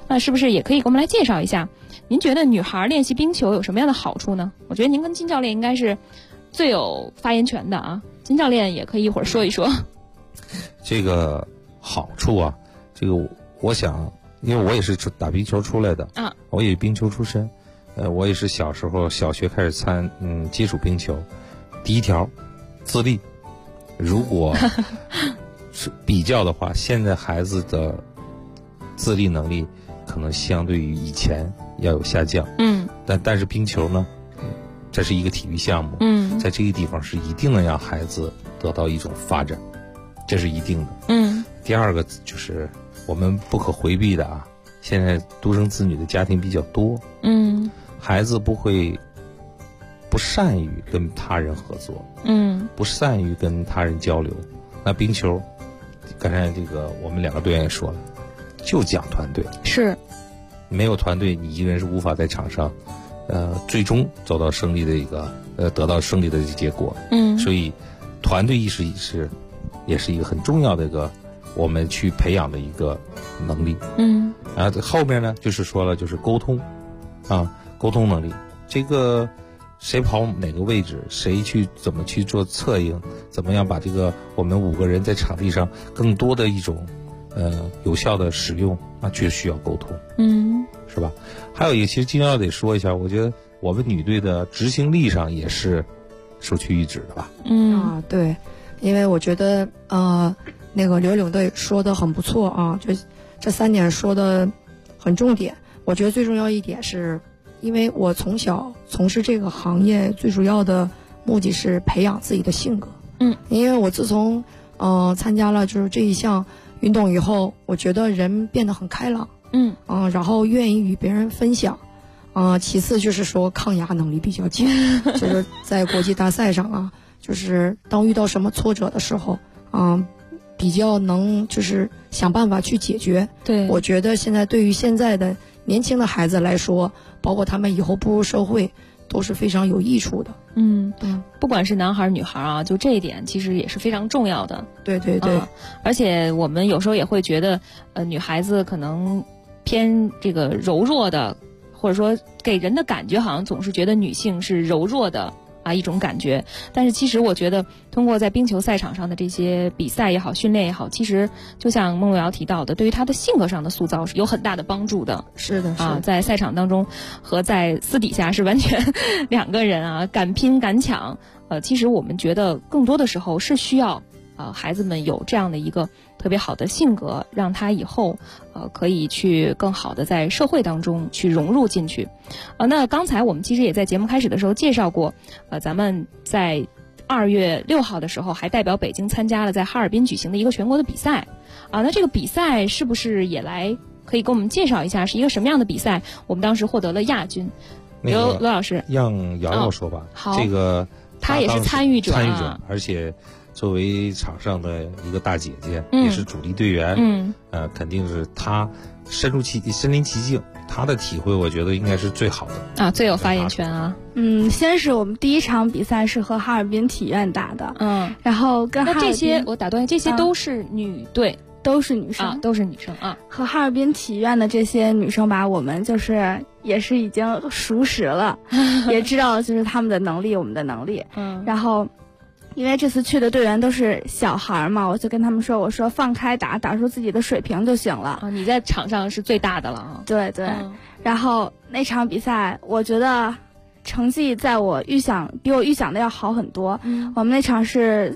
[SPEAKER 8] 那是不是也可以给我们来介绍一下？您觉得女孩练习冰球有什么样的好处呢？我觉得您跟金教练应该是最有发言权的啊，金教练也可以一会儿说一说。
[SPEAKER 6] 这个好处啊，这个我想，因为我也是打冰球出来的啊，我也冰球出身，我也是小时候小学开始接触冰球。第一条，自立。如果是比较的话，现在孩子的自立能力可能相对于以前要有下降。但是冰球呢，这是一个体育项目。在这个地方是一定能让孩子得到一种发展，这是一定的。第二个就是我们不可回避的啊，现在独生子女的家庭比较多。孩子不善于跟他人合作，不善于跟他人交流。那冰球，刚才这个我们2个队员也说了，就讲团队，是没有团队，你一个人是无法在场上，最终走到胜利的一个得到胜利的结果。所以团队意识也是一个很重要的一个我们去培养的一个能力。然后后面呢，就是说了，就是沟通啊，沟通能力，这个。谁跑哪个位置，谁怎么去做策应，怎么样把这个我们5个人在场地上更多的一种有效的使用，那确实需要沟通，是吧？还有一个，其实今天要得说一下，我觉得我们女队的执行力上也是首屈一指的吧？
[SPEAKER 9] 对，因为我觉得那个刘领队说的很不错啊，就这3点说的很重点。我觉得最重要一点是。因为我从小从事这个行业，最主要的目的是培养自己的性格。因为我自从参加了就是这一项运动以后，我觉得人变得很开朗。然后愿意与别人分享。其次就是说抗压能力比较强，就是在国际大赛上啊，就是当遇到什么挫折的时候，比较能就是想办法去解决。对，我觉得现在对于现在的年轻的孩子来说，包括他们以后步入社会，都是非常有益处的。
[SPEAKER 8] 不管是男孩女孩啊，就这一点其实也是非常重要的。
[SPEAKER 9] 对，
[SPEAKER 8] 而且我们有时候也会觉得，女孩子可能偏这个柔弱的，或者说给人的感觉好像总是觉得女性是柔弱的。一种感觉，但是其实我觉得通过在冰球赛场上的这些比赛也好，训练也好，其实就像孟洛瑶提到的，对于他的性格上的塑造是有很大的帮助的。是的，在赛场当中和在私底下是完全2个人啊，敢拼敢抢。其实我们觉得更多的时候是需要孩子们有这样的一个特别好的性格，让他以后可以去更好的在社会当中去融入进去。那刚才我们其实也在节目开始的时候介绍过，咱们在2月6号的时候还代表北京参加了在哈尔滨举行的一个全国的比赛。那这个比赛是不是也可以给我们介绍一下是一个什么样的比赛？我们当时获得了亚军。刘老师
[SPEAKER 6] 让瑶瑶说吧。
[SPEAKER 8] 好，
[SPEAKER 6] 这个
[SPEAKER 8] 他也是参与者，
[SPEAKER 6] 而且作为场上的一个大姐姐，也是主力队员，肯定是她身临其境，她的体会我觉得应该是最好的
[SPEAKER 8] 最有发言权啊。
[SPEAKER 10] 先是我们第1场比赛是和哈尔滨体院打的，然后跟哈尔滨，
[SPEAKER 8] 那这些我打断，这些都是女队，
[SPEAKER 10] 都是女生，
[SPEAKER 8] 都是女生啊。
[SPEAKER 10] 和哈尔滨体院的这些女生吧，我们就是也是已经熟识了，也知道就是她们的能力，我们的能力，然后。因为这次去的队员都是小孩嘛，我就跟他们说，我说放开打出自己的水平就行了。
[SPEAKER 8] 你在场上是最大的了啊。
[SPEAKER 10] 对，然后那场比赛，我觉得成绩比我预想的要好很多。我们那场是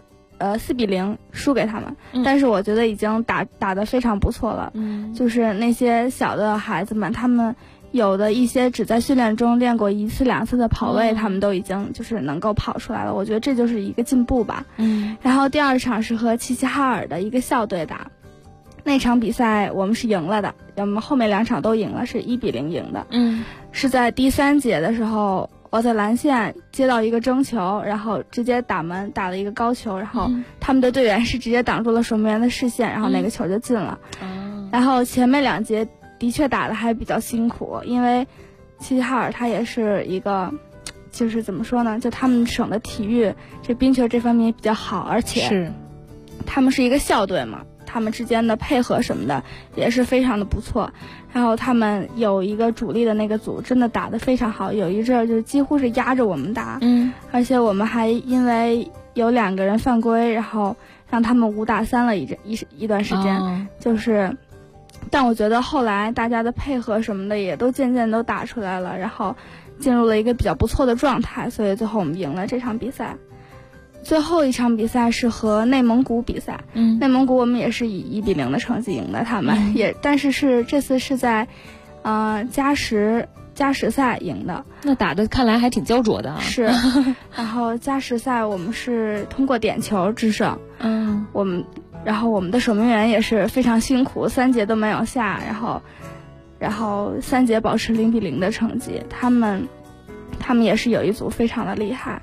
[SPEAKER 10] 4-0输给他们，但是我觉得已经打得非常不错了。就是那些小的孩子们，他们。有的一些只在训练中练过1次2次的跑位，他们都已经就是能够跑出来了。我觉得这就是一个进步吧。然后第2场是和齐齐哈尔的一个校队打，那场比赛我们是赢了的，我们后面2场都赢了，是1-0赢的。是在第3节的时候，我在蓝线接到一个争球，然后直接打门打了一个高球，然后他们的队员是直接挡住了守门员的视线，然后那个球就进了。然后前面2节。的确打得还比较辛苦，因为齐齐哈尔他也是一个，就是怎么说呢，就他们省的体育这冰球这方面也比较好，而且他们是一个校队嘛， 他们之间的配合什么的也是非常的不错。然后他们有一个主力的那个组真的打得非常好，有一阵就是几乎是压着我们打，而且我们还因为有2个人犯规，然后让他们5打3了一段时间，就是。但我觉得后来大家的配合什么的也都渐渐都打出来了，然后进入了一个比较不错的状态，所以最后我们赢了这场比赛。最后一场比赛是和内蒙古比赛，内蒙古我们也是以1比0的成绩赢的他们，但是这次是在加时赛赢的。
[SPEAKER 8] 那打的看来还挺焦灼的啊。
[SPEAKER 10] 是，然后加时赛我们是通过点球制胜，然后我们的守门员也是非常辛苦，3节都没有下，然后3节保持0比0的成绩。他们也是有一组非常的厉害，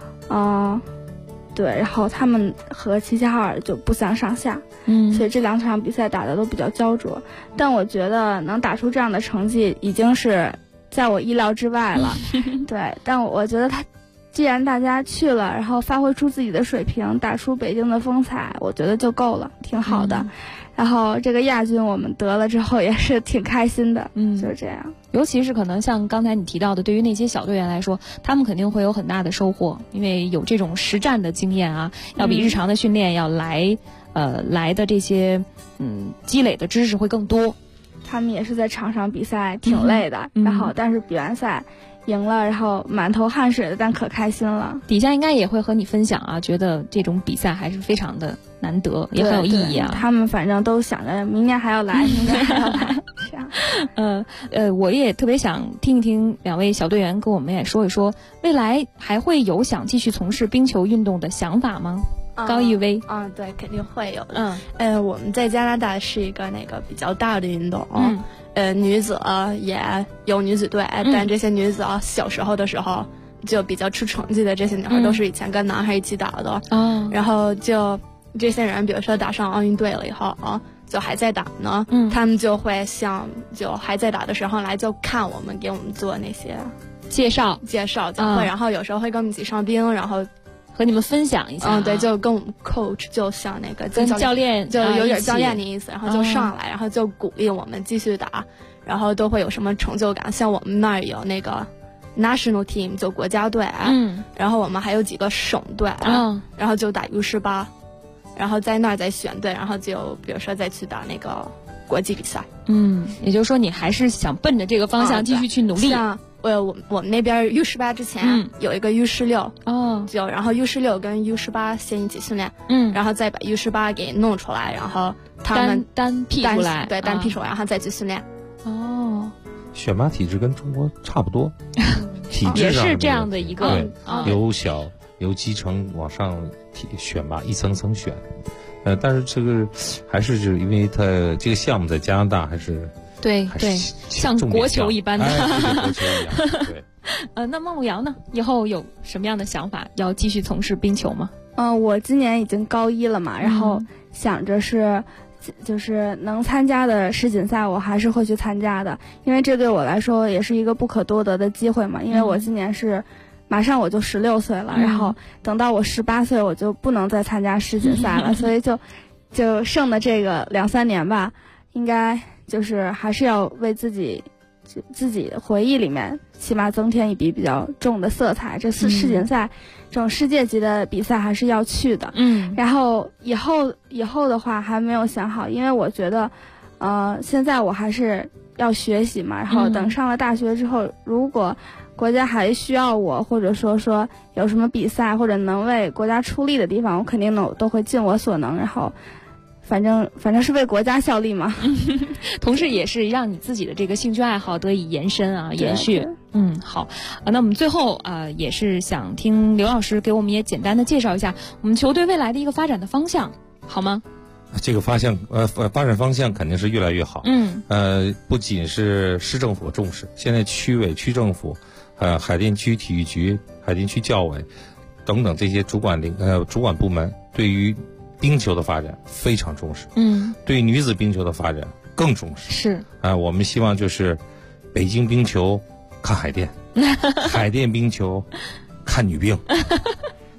[SPEAKER 10] 对，然后他们和齐齐哈尔就不相上下，所以这2场比赛打的都比较焦灼。但我觉得能打出这样的成绩已经是在我意料之外了，对。但我觉得既然大家去了，然后发挥出自己的水平，打出北京的风采，我觉得就够了，挺好的。然后这个亚军我们得了之后也是挺开心的，就是这样。
[SPEAKER 8] 尤其是可能像刚才你提到的，对于那些小队员来说，他们肯定会有很大的收获，因为有这种实战的经验啊，要比日常的训练要来的这些积累的知识会更多。
[SPEAKER 10] 他们也是在场上比赛挺累的，然后但是比完赛赢了，然后满头汗水的，但可开心了。
[SPEAKER 8] 底下应该也会和你分享啊，觉得这种比赛还是非常的难得，也很有意义啊。
[SPEAKER 10] 他们反正都想着明年还要来，明年还要来。这
[SPEAKER 8] 样。我也特别想听一听2位小队员跟我们也说一说，未来还会有想继续从事冰球运动的想法吗？高一威。
[SPEAKER 11] 对，肯定会有的。我们在加拿大是一个比较大的运动。女子也有女子队，但这些女子小时候的时候就比较出成绩的这些女孩都是以前跟男孩一起打的。然后就这些人比如说打上奥运队了以后就还在打呢，他们就会就还在打的时候来就看我们，给我们做那些
[SPEAKER 8] 介绍
[SPEAKER 11] 就会，然后有时候会跟我们一起上冰，然后
[SPEAKER 8] 和你们分享一下。
[SPEAKER 11] 对，就跟我们 coach 就像那个
[SPEAKER 8] 跟教练
[SPEAKER 11] 就有点教练的意思，然后就上来，然后就鼓励我们继续打，然后都会有什么成就感。像我们那儿有那个 national team 就国家队，然后我们还有几个省队，然后就打 U18，然后在那儿再选队，然后就比如说再去打那个国际比赛。
[SPEAKER 8] 也就是说你还是想奔着这个方向继续去努力。
[SPEAKER 11] 我们那边 U18 之前有一个 U16，然后 U16 跟 U18 先一起训练，然后再把 U18 给弄出来，然后他们
[SPEAKER 8] 单辟出来，
[SPEAKER 11] 对，单辟出来，然后再去训练。
[SPEAKER 6] 选拔体制跟中国差不多，体制上
[SPEAKER 8] 也是这样的一个，
[SPEAKER 6] 由基层往上选拔，一层层选。但是这个还是因为它这个项目在加拿大还是。
[SPEAKER 8] 对，像国球一般的，
[SPEAKER 6] 国球一样。对。
[SPEAKER 8] 那孟路遥呢？以后有什么样的想法？要继续从事冰球吗？
[SPEAKER 10] 我今年已经高1了嘛，然后想着就是能参加的世锦赛，我还是会去参加的，因为这对我来说也是一个不可多得的机会嘛。因为我今年马上我就16岁了，然后等到我18岁，我就不能再参加世锦赛了，所以就剩的这个2-3年吧，应该。就是还是要为自己的回忆里面起码增添一笔比较重的色彩。这次世锦赛这种世界级的比赛还是要去的。然后以后的话还没有想好，因为我觉得现在我还是要学习嘛，然后等上了大学之后，如果国家还需要我，或者说有什么比赛或者能为国家出力的地方，我肯定都会尽我所能，然后反正是为国家效力嘛。
[SPEAKER 8] 同时也是让你自己的这个兴趣爱好得以延伸延续。好那我们最后也是想听刘老师给我们也简单的介绍一下我们球队未来的一个发展的方向，好吗？
[SPEAKER 6] 这个发展方向肯定是越来越好。不仅是市政府重视，现在区委、区政府、海淀区体育局、海淀区教委等等这些主管部门对于冰球的发展非常重视，对女子冰球的发展更重视。
[SPEAKER 8] 是
[SPEAKER 6] 我们希望就是北京冰球看海淀，海淀冰球看女冰，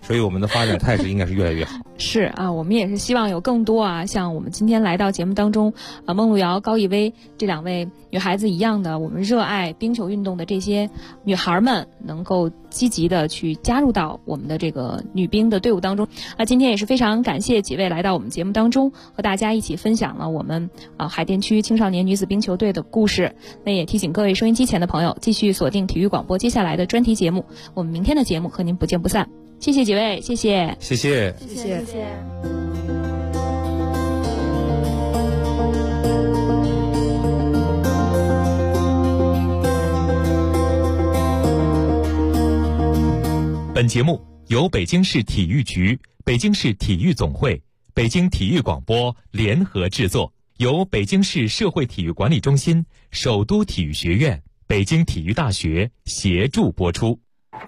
[SPEAKER 6] 所以我们的发展态势应该是越来越好。
[SPEAKER 8] 是啊，我们也是希望有更多像我们今天来到节目当中，孟路遥、高艺薇这2位女孩子一样的，我们热爱冰球运动的这些女孩们，能够积极的去加入到我们的这个女冰的队伍当中。今天也是非常感谢几位来到我们节目当中，和大家一起分享了我们海淀区青少年女子冰球队的故事。那也提醒各位收音机前的朋友，继续锁定体育广播接下来的专题节目，我们明天的节目和您不见不散。谢谢几位，谢谢，
[SPEAKER 6] 谢谢，
[SPEAKER 10] 谢谢，谢谢。
[SPEAKER 7] 本节目由北京市体育局、北京市体育总会、北京体育广播联合制作，由北京市社会体育管理中心、首都体育学院、北京体育大学协助播出。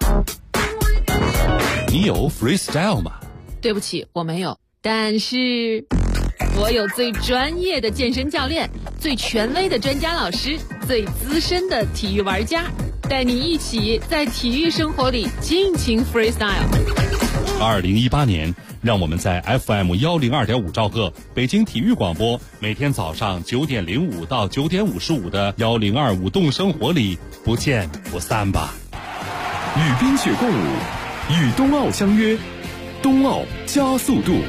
[SPEAKER 2] 你有 freestyle 吗？
[SPEAKER 12] 对不起，我没有，但是我有最专业的健身教练，最权威的专家老师，最资深的体育玩家，带你一起在体育生活里尽情 freestyle。
[SPEAKER 2] 2018年，让我们在 FM102.5兆赫北京体育广播每天早上9点05到9点55的1025动生活里不见不散吧。与冰雪共舞，与冬奥相约，冬奥加速度。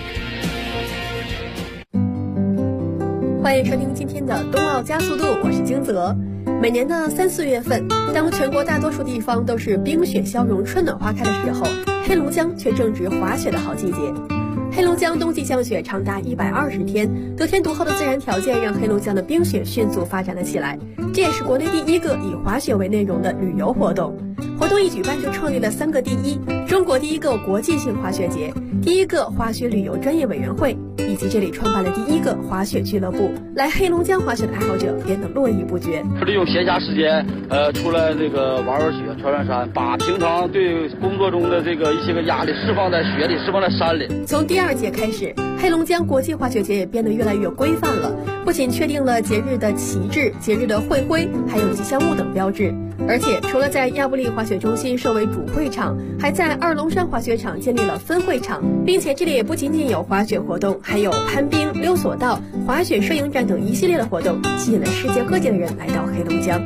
[SPEAKER 13] 欢迎收听今天的冬奥加速度，我是金泽。每年的3、4月份，当全国大多数地方都是冰雪消融、春暖花开的时候，黑龙江却正值滑雪的好季节。黑龙江冬季降雪长达120天，得天独厚的自然条件让黑龙江的冰雪迅速发展了起来，这也是国内第一个以滑雪为内容的旅游活动。活动一举办就创立了3个第一：中国第一个国际性滑雪节、第一个滑雪旅游专业委员会，以及这里创办了第一个滑雪俱乐部。来黑龙江滑雪的爱好者变得络绎不绝。
[SPEAKER 14] 利用闲暇时间，出来这个玩玩雪、穿穿山，把平常对工作中的这个一些个压力释放在雪里，释放在山里。
[SPEAKER 13] 从第2届开始，黑龙江国际滑雪节也变得越来越规范了，不仅确定了节日的旗帜、节日的会徽，还有吉祥物等标志。而且除了在亚布力滑雪中心设为主会场，还在二龙山滑雪场建立了分会场，并且这里也不仅仅有滑雪活动，还有攀冰、溜索道、滑雪摄影展等一系列的活动，吸引了世界各地的人来到黑龙江。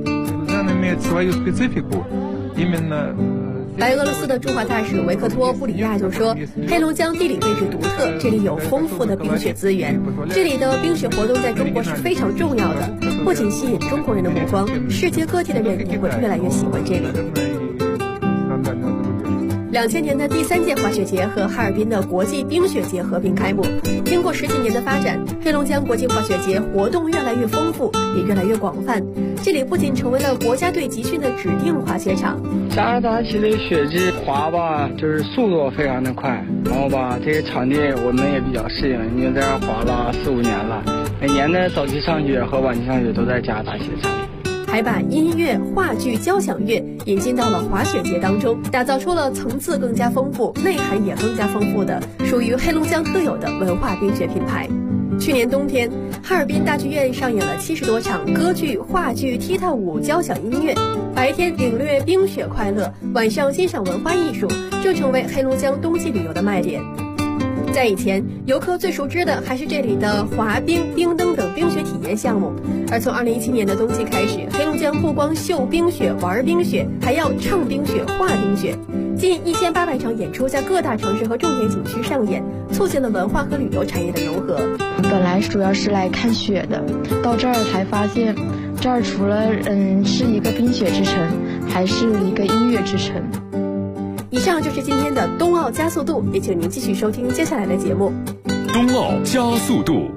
[SPEAKER 13] 白俄罗斯的驻华大使维克托·布里亚就说，黑龙江地理位置独特，这里有丰富的冰雪资源，这里的冰雪活动在中国是非常重要的，不仅吸引中国人的目光，世界各地的人也会越来越喜欢这里。2000年的第3届滑雪节和哈尔滨的国际冰雪节合并开幕。经过10几年的发展，黑龙江国际滑雪节活动越来越丰富，也越来越广泛。这里不仅成为了国家队集训的指定滑雪场。
[SPEAKER 15] 加拿大系的雪季滑吧，就是速度非常的快，然后吧，这些场地我们也比较适应，因为在这儿滑了4、5年了，每年的早期上雪和晚期上雪都在加拿大雪场。
[SPEAKER 13] 还把音乐、话剧、交响乐引进到了滑雪节当中，打造出了层次更加丰富、内涵也更加丰富的属于黑龙江特有的文化冰雪品牌。去年冬天，哈尔滨大剧院上演了70多场歌剧、话剧、踢踏舞、交响音乐，白天领略冰雪快乐，晚上欣赏文化艺术，这成为黑龙江冬季旅游的卖点。在以前，游客最熟知的还是这里的滑冰、冰灯等冰雪体验项目。而从2017年的冬季开始，黑龙江不光秀冰雪、玩冰雪，还要唱冰雪、画冰雪。近1800场演出在各大城市和重点景区上演，促进了文化和旅游产业的融合。
[SPEAKER 10] 本来主要是来看雪的，到这儿才发现，这儿除了是一个冰雪之城，还是一个音乐之城。
[SPEAKER 13] 以上就是今天的冬奥加速度，也请您继续收听接下来的节目。
[SPEAKER 2] 冬奥加速度。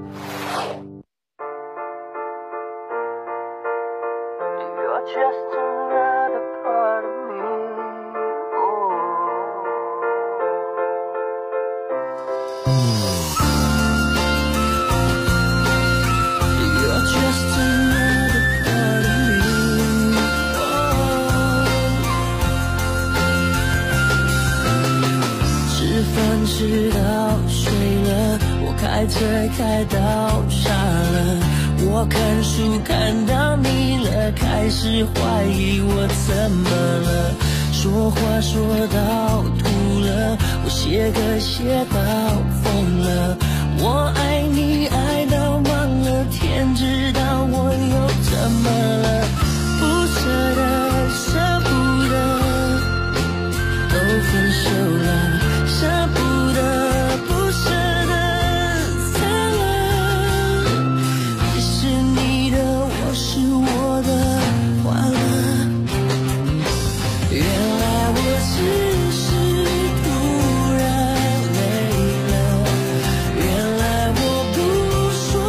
[SPEAKER 16] 吃到睡了，我开车开到傻了，我看书看到腻了，开始怀疑我怎么了。 说话说到吐了，我写歌写到疯了，我爱你爱到忘了，天知道我又怎么了，不舍得舍不得都分手了，舍不得不舍得散了，你是你的我是我的完了，原来我只是突然累了，原来我不说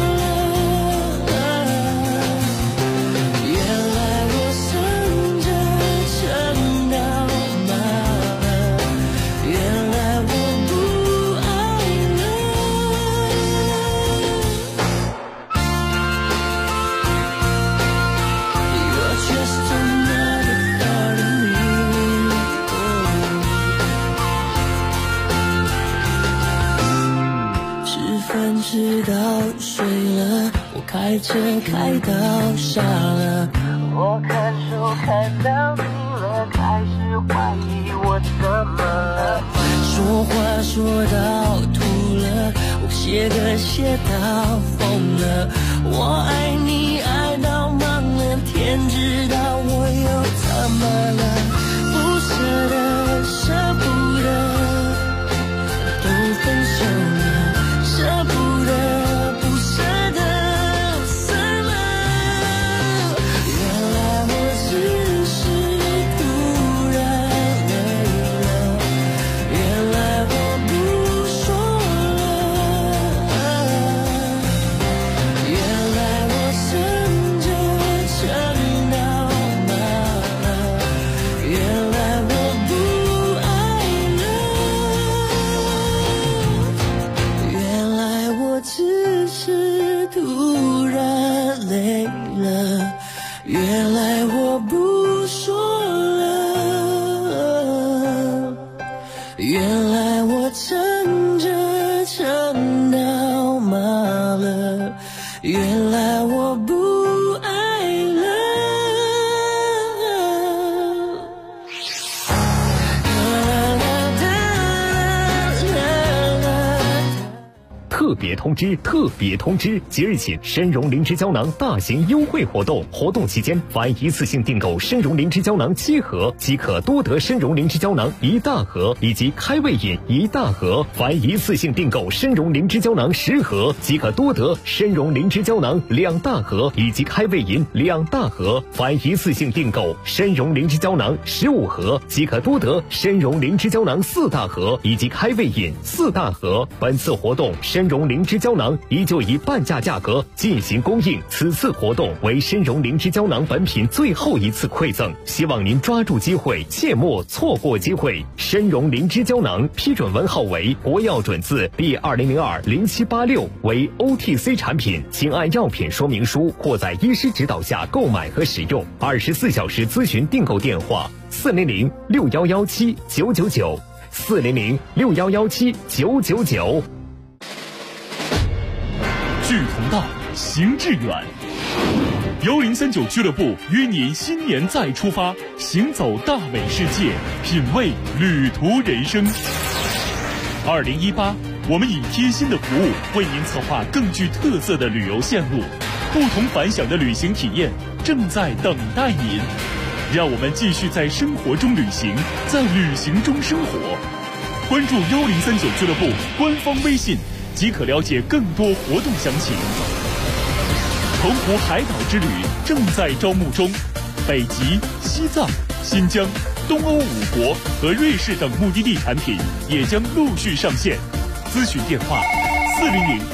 [SPEAKER 16] 了，原来我生着撑到麻了，原来我不爱了。You're just another part of me. 吃饭吃到睡了，我开车开到傻了，我看书看到腻了，开始怀疑我怎么了，说话说到吐了，我写歌写到疯了，我爱你爱到忘了，天知道我又怎么了，不舍得舍不得都分手了，舍不得不舍得散了，原来我只是突然累了，原来我不说了，原来我生着撑到麻了，原来我不爱了，原来我只是突然累了，原来我不说了，原来我撑着撑到麻了，原来我不爱了。
[SPEAKER 7] 特别通知！特别通知！即日起，参茸灵芝胶囊大型优惠活动，活动期间，凡一次性订购参茸灵芝胶囊7盒，即可多得参茸灵芝胶囊1大盒以及开胃饮1大盒；凡一次性订购参茸灵芝胶囊10盒，即可多得参茸灵芝胶囊2大盒以及开胃饮2大盒；凡一次性订购参茸灵芝胶囊15盒，即可多得参茸灵芝胶囊4大盒以及开胃饮4大盒。本次活动参茸灵芝胶囊依旧以半价价格进行供应，此次活动为参茸灵芝胶囊本品最后一次馈赠，希望您抓住机会，切莫错过机会。参茸灵芝胶囊批准文号为国药准字第20020786，为 OTC 产品，请按药品说明书或在医师指导下购买和使用。24小时咨询订购电话：400-6117-999，400-6117-999。
[SPEAKER 17] 志同道，行致远。1039俱乐部约您新年再出发，行走大美世界，品味旅途人生。2018，我们以贴心的服务为您策划更具特色的旅游线路，不同凡响的旅行体验正在等待您。让我们继续在生活中旅行，在旅行中生活。关注1039俱乐部官方微信，即可了解更多活动详情。澎湖海岛之旅正在招募中，北极、西藏、新疆、东欧5国和瑞士等目的地产品也将陆续上线。咨询电话：400